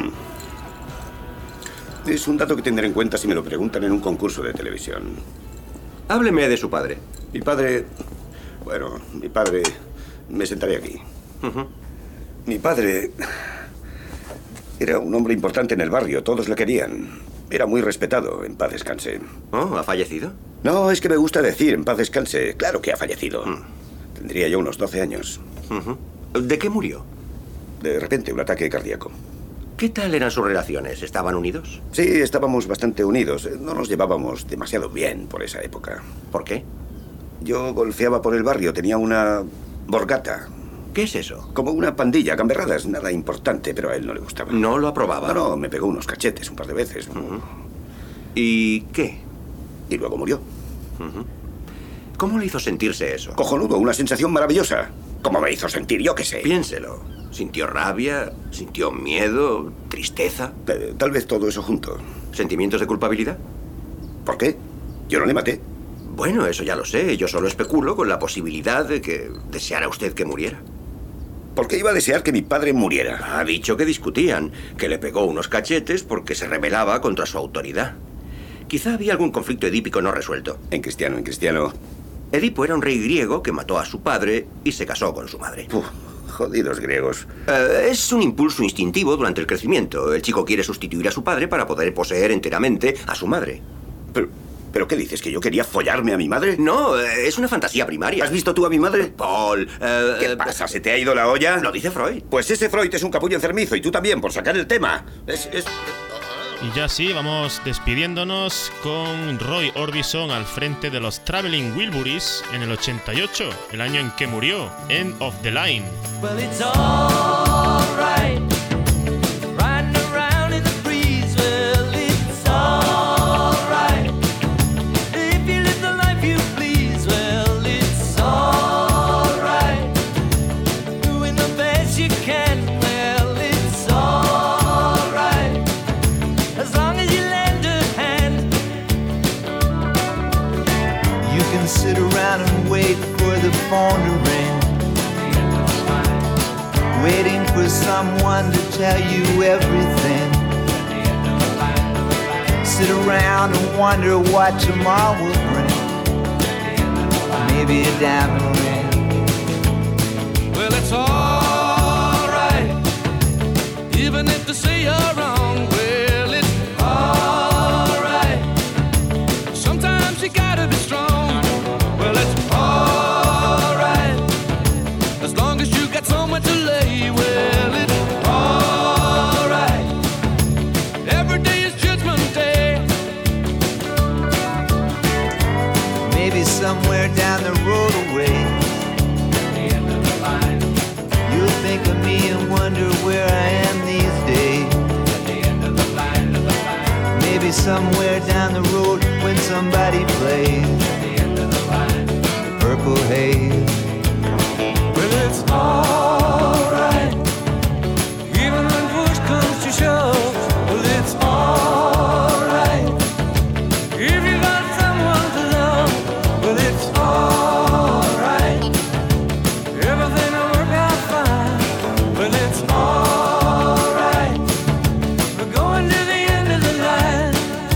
Es un dato que tendré en cuenta si me lo preguntan en un concurso de televisión. Hábleme de su padre. Mi padre... Bueno, mi padre... Me sentaré aquí. Mi padre... Era un hombre importante en el barrio. Todos le querían. Era muy respetado. En paz descanse. Oh, ¿ha fallecido? No, es que me gusta decir en paz descanse. Claro que ha fallecido. Tendría yo unos 12 años. ¿De qué murió? De repente, un ataque cardíaco. ¿Qué tal eran sus relaciones? ¿Estaban unidos? Sí, estábamos bastante unidos. No nos llevábamos demasiado bien por esa época. ¿Por qué? Yo golfeaba por el barrio. Tenía una borgata. ¿Qué es eso? Como una pandilla, gamberradas. Nada importante, pero a él no le gustaba. ¿No lo aprobaba? No, me pegó unos cachetes un par de veces. ¿Y qué? Y luego murió. ¿Cómo le hizo sentirse eso? Cojonudo, una sensación maravillosa. ¿Cómo me hizo sentir? Yo qué sé. Piénselo. ¿Sintió rabia? ¿Sintió miedo? ¿Tristeza? Tal vez todo eso junto. ¿Sentimientos de culpabilidad? ¿Por qué? Yo no le maté. Bueno, eso ya lo sé. Yo solo especulo con la posibilidad de que deseara usted que muriera. ¿Por qué iba a desear que mi padre muriera? Ha dicho que discutían, que le pegó unos cachetes porque se rebelaba contra su autoridad. Quizá había algún conflicto edípico no resuelto. En cristiano. Edipo era un rey griego que mató a su padre y se casó con su madre. Jodidos griegos. Es un impulso instintivo durante el crecimiento. El chico quiere sustituir a su padre para poder poseer enteramente a su madre. ¿Pero qué dices? ¿Que yo quería follarme a mi madre? No, es una fantasía primaria. ¿Has visto tú a mi madre? Paul, ¿qué pasa? ¿Se te ha ido la olla? Lo dice Freud. Pues ese Freud es un capullo enfermizo y tú también, por sacar el tema. Y ya sí, vamos despidiéndonos con Roy Orbison al frente de los Traveling Wilburys en el 88, el año en que murió, End of the Line. Well, it's all right. Riding around in the breeze, well, it's all right. If you live the life you please, well, it's all right. Doing the best you can, well, it's all right. As long as you lend a hand. You can sit around and wait for the phone to ring, waiting for someone to tell you everything. Sit around and wonder what tomorrow will bring. Maybe a diamond ring. Well, it's all right, even if they say you're wrong. Well, it's all right. Sometimes you gotta be strong. Well, it's all right, as long as you got somewhere to lay. Well, it's all right. Every day is Judgment Day. Maybe somewhere down the road away, you'll think of me and wonder where I am these days. Maybe somewhere down the road when somebody plays Purple Haze. Well, it's all right, even when push comes to shove. Well, it's all right, if you got someone to love. Well, it's all right, it's alright. We're going to the end of the line.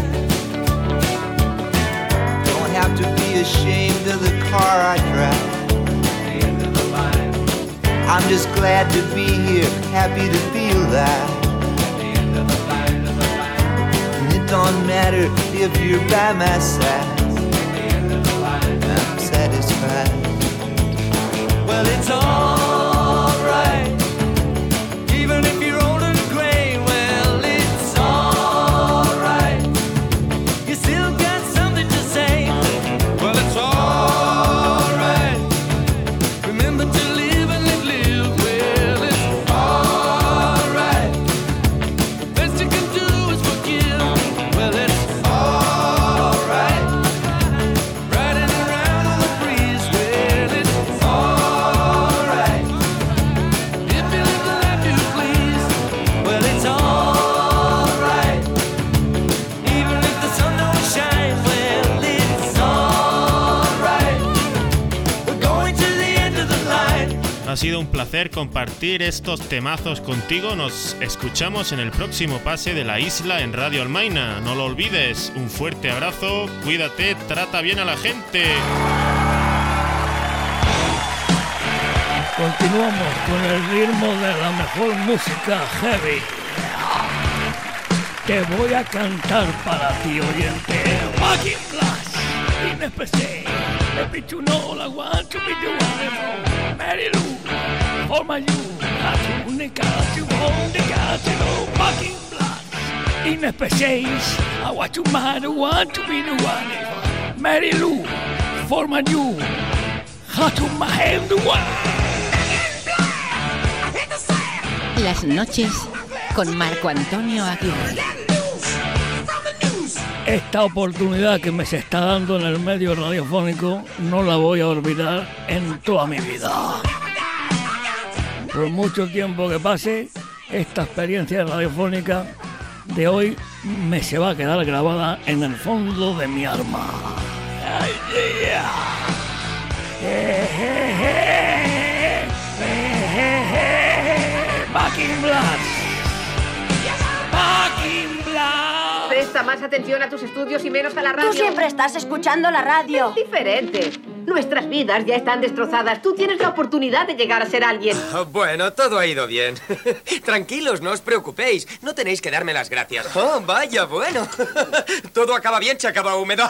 Don't have to be ashamed of the car I drive. The end of the line. I'm just glad to be here, happy to feel that. The end of the line, of the line. And it don't matter if you're by my side. The end of the line, I'm satisfied. Well, it's alright, even if you're old and gray. Well, it's alright, you still got something to say. Well, it's alright. Remember to live and let live. Well, it's alright. The best you can do is forgive. Well, it's alright. Riding around on the breeze. Well, it's alright. If you live the life you please. Well, it's alright. Even if the sun don't shine. Well, it's alright. We're going to the end of the line. Ha sido un placer compartir estos temazos contigo. Nos escuchamos en el próximo pase de la isla en Radio Almaina. No lo olvides. Un fuerte abrazo, cuídate, trata bien a la gente. Continuamos con el ritmo de la mejor música heavy. Te voy a cantar para ti, oyente. Fucking Blast, inespecie. Let me to know I want to be the one. Mary Lou, for my you. Got you, got you, on the got you. Fucking Blast, inespecie. I want to man, I want to be the one. Mary Lou, for my you. Got to my hand the one. Las noches con Marco Antonio Aguirre. Esta oportunidad que me se está dando en el medio radiofónico no la voy a olvidar en toda mi vida. Por mucho tiempo que pase, esta experiencia radiofónica de hoy me se va a quedar grabada en el fondo de mi alma. Ay, yeah. Fucking Blast. Fucking Blast. Presta más atención a tus estudios y menos a la radio. Tú siempre estás escuchando la radio. Es diferente. Nuestras vidas ya están destrozadas. Tú tienes la oportunidad de llegar a ser alguien. Bueno, todo ha ido bien. Tranquilos, no os preocupéis. No tenéis que darme las gracias. Oh, vaya, bueno. Todo acaba bien, se acaba húmedo.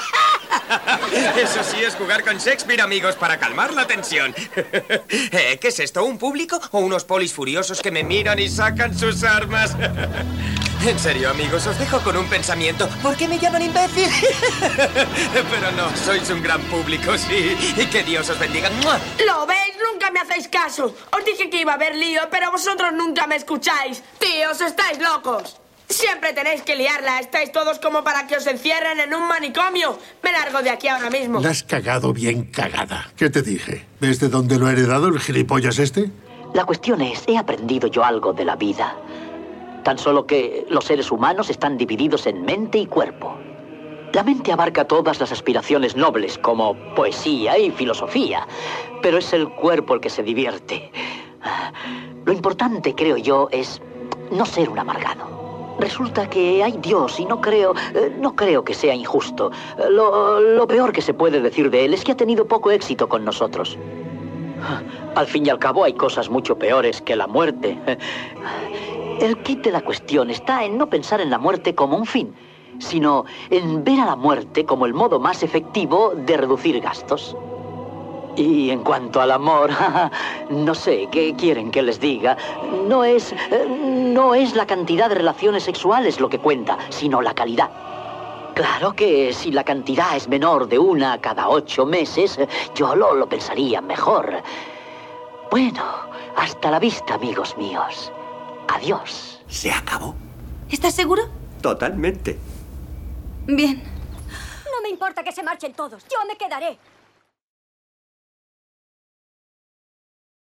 Eso sí es jugar con Shakespeare, amigos, para calmar la tensión. ¿Qué es esto? ¿Un público o unos polis furiosos que me miran y sacan sus armas? En serio, amigos, os dejo con un pensamiento. ¿Por qué me llaman imbécil? Pero no, sois un gran público, sí. Y que Dios os bendiga. ¡Mua! ¿Lo veis? Nunca me hacéis caso. Os dije que iba a haber lío, pero vosotros nunca me escucháis. Tíos, estáis locos. Siempre tenéis que liarla. Estáis todos como para que os encierren en un manicomio. Me largo de aquí ahora mismo. La has cagado bien cagada. ¿Qué te dije? ¿Ves de dónde lo he heredado el gilipollas este? La cuestión es, he aprendido yo algo de la vida. Tan solo que los seres humanos están divididos en mente y cuerpo. La mente abarca todas las aspiraciones nobles, como poesía y filosofía, pero es el cuerpo el que se divierte. Lo importante, creo yo, es no ser un amargado. Resulta que hay Dios y no creo que sea injusto. Lo peor que se puede decir de él es que ha tenido poco éxito con nosotros. Al fin y al cabo hay cosas mucho peores que la muerte. El quid de la cuestión está en no pensar en la muerte como un fin, sino en ver a la muerte como el modo más efectivo de reducir gastos. Y en cuanto al amor, no sé, ¿qué quieren que les diga? No es la cantidad de relaciones sexuales lo que cuenta, sino la calidad. Claro que si la cantidad es menor de una cada 8 meses, yo lo pensaría mejor. Bueno, hasta la vista, amigos míos. Adiós. ¿Se acabó? ¿Estás seguro? Totalmente. Bien. No me importa que se marchen todos. Yo me quedaré.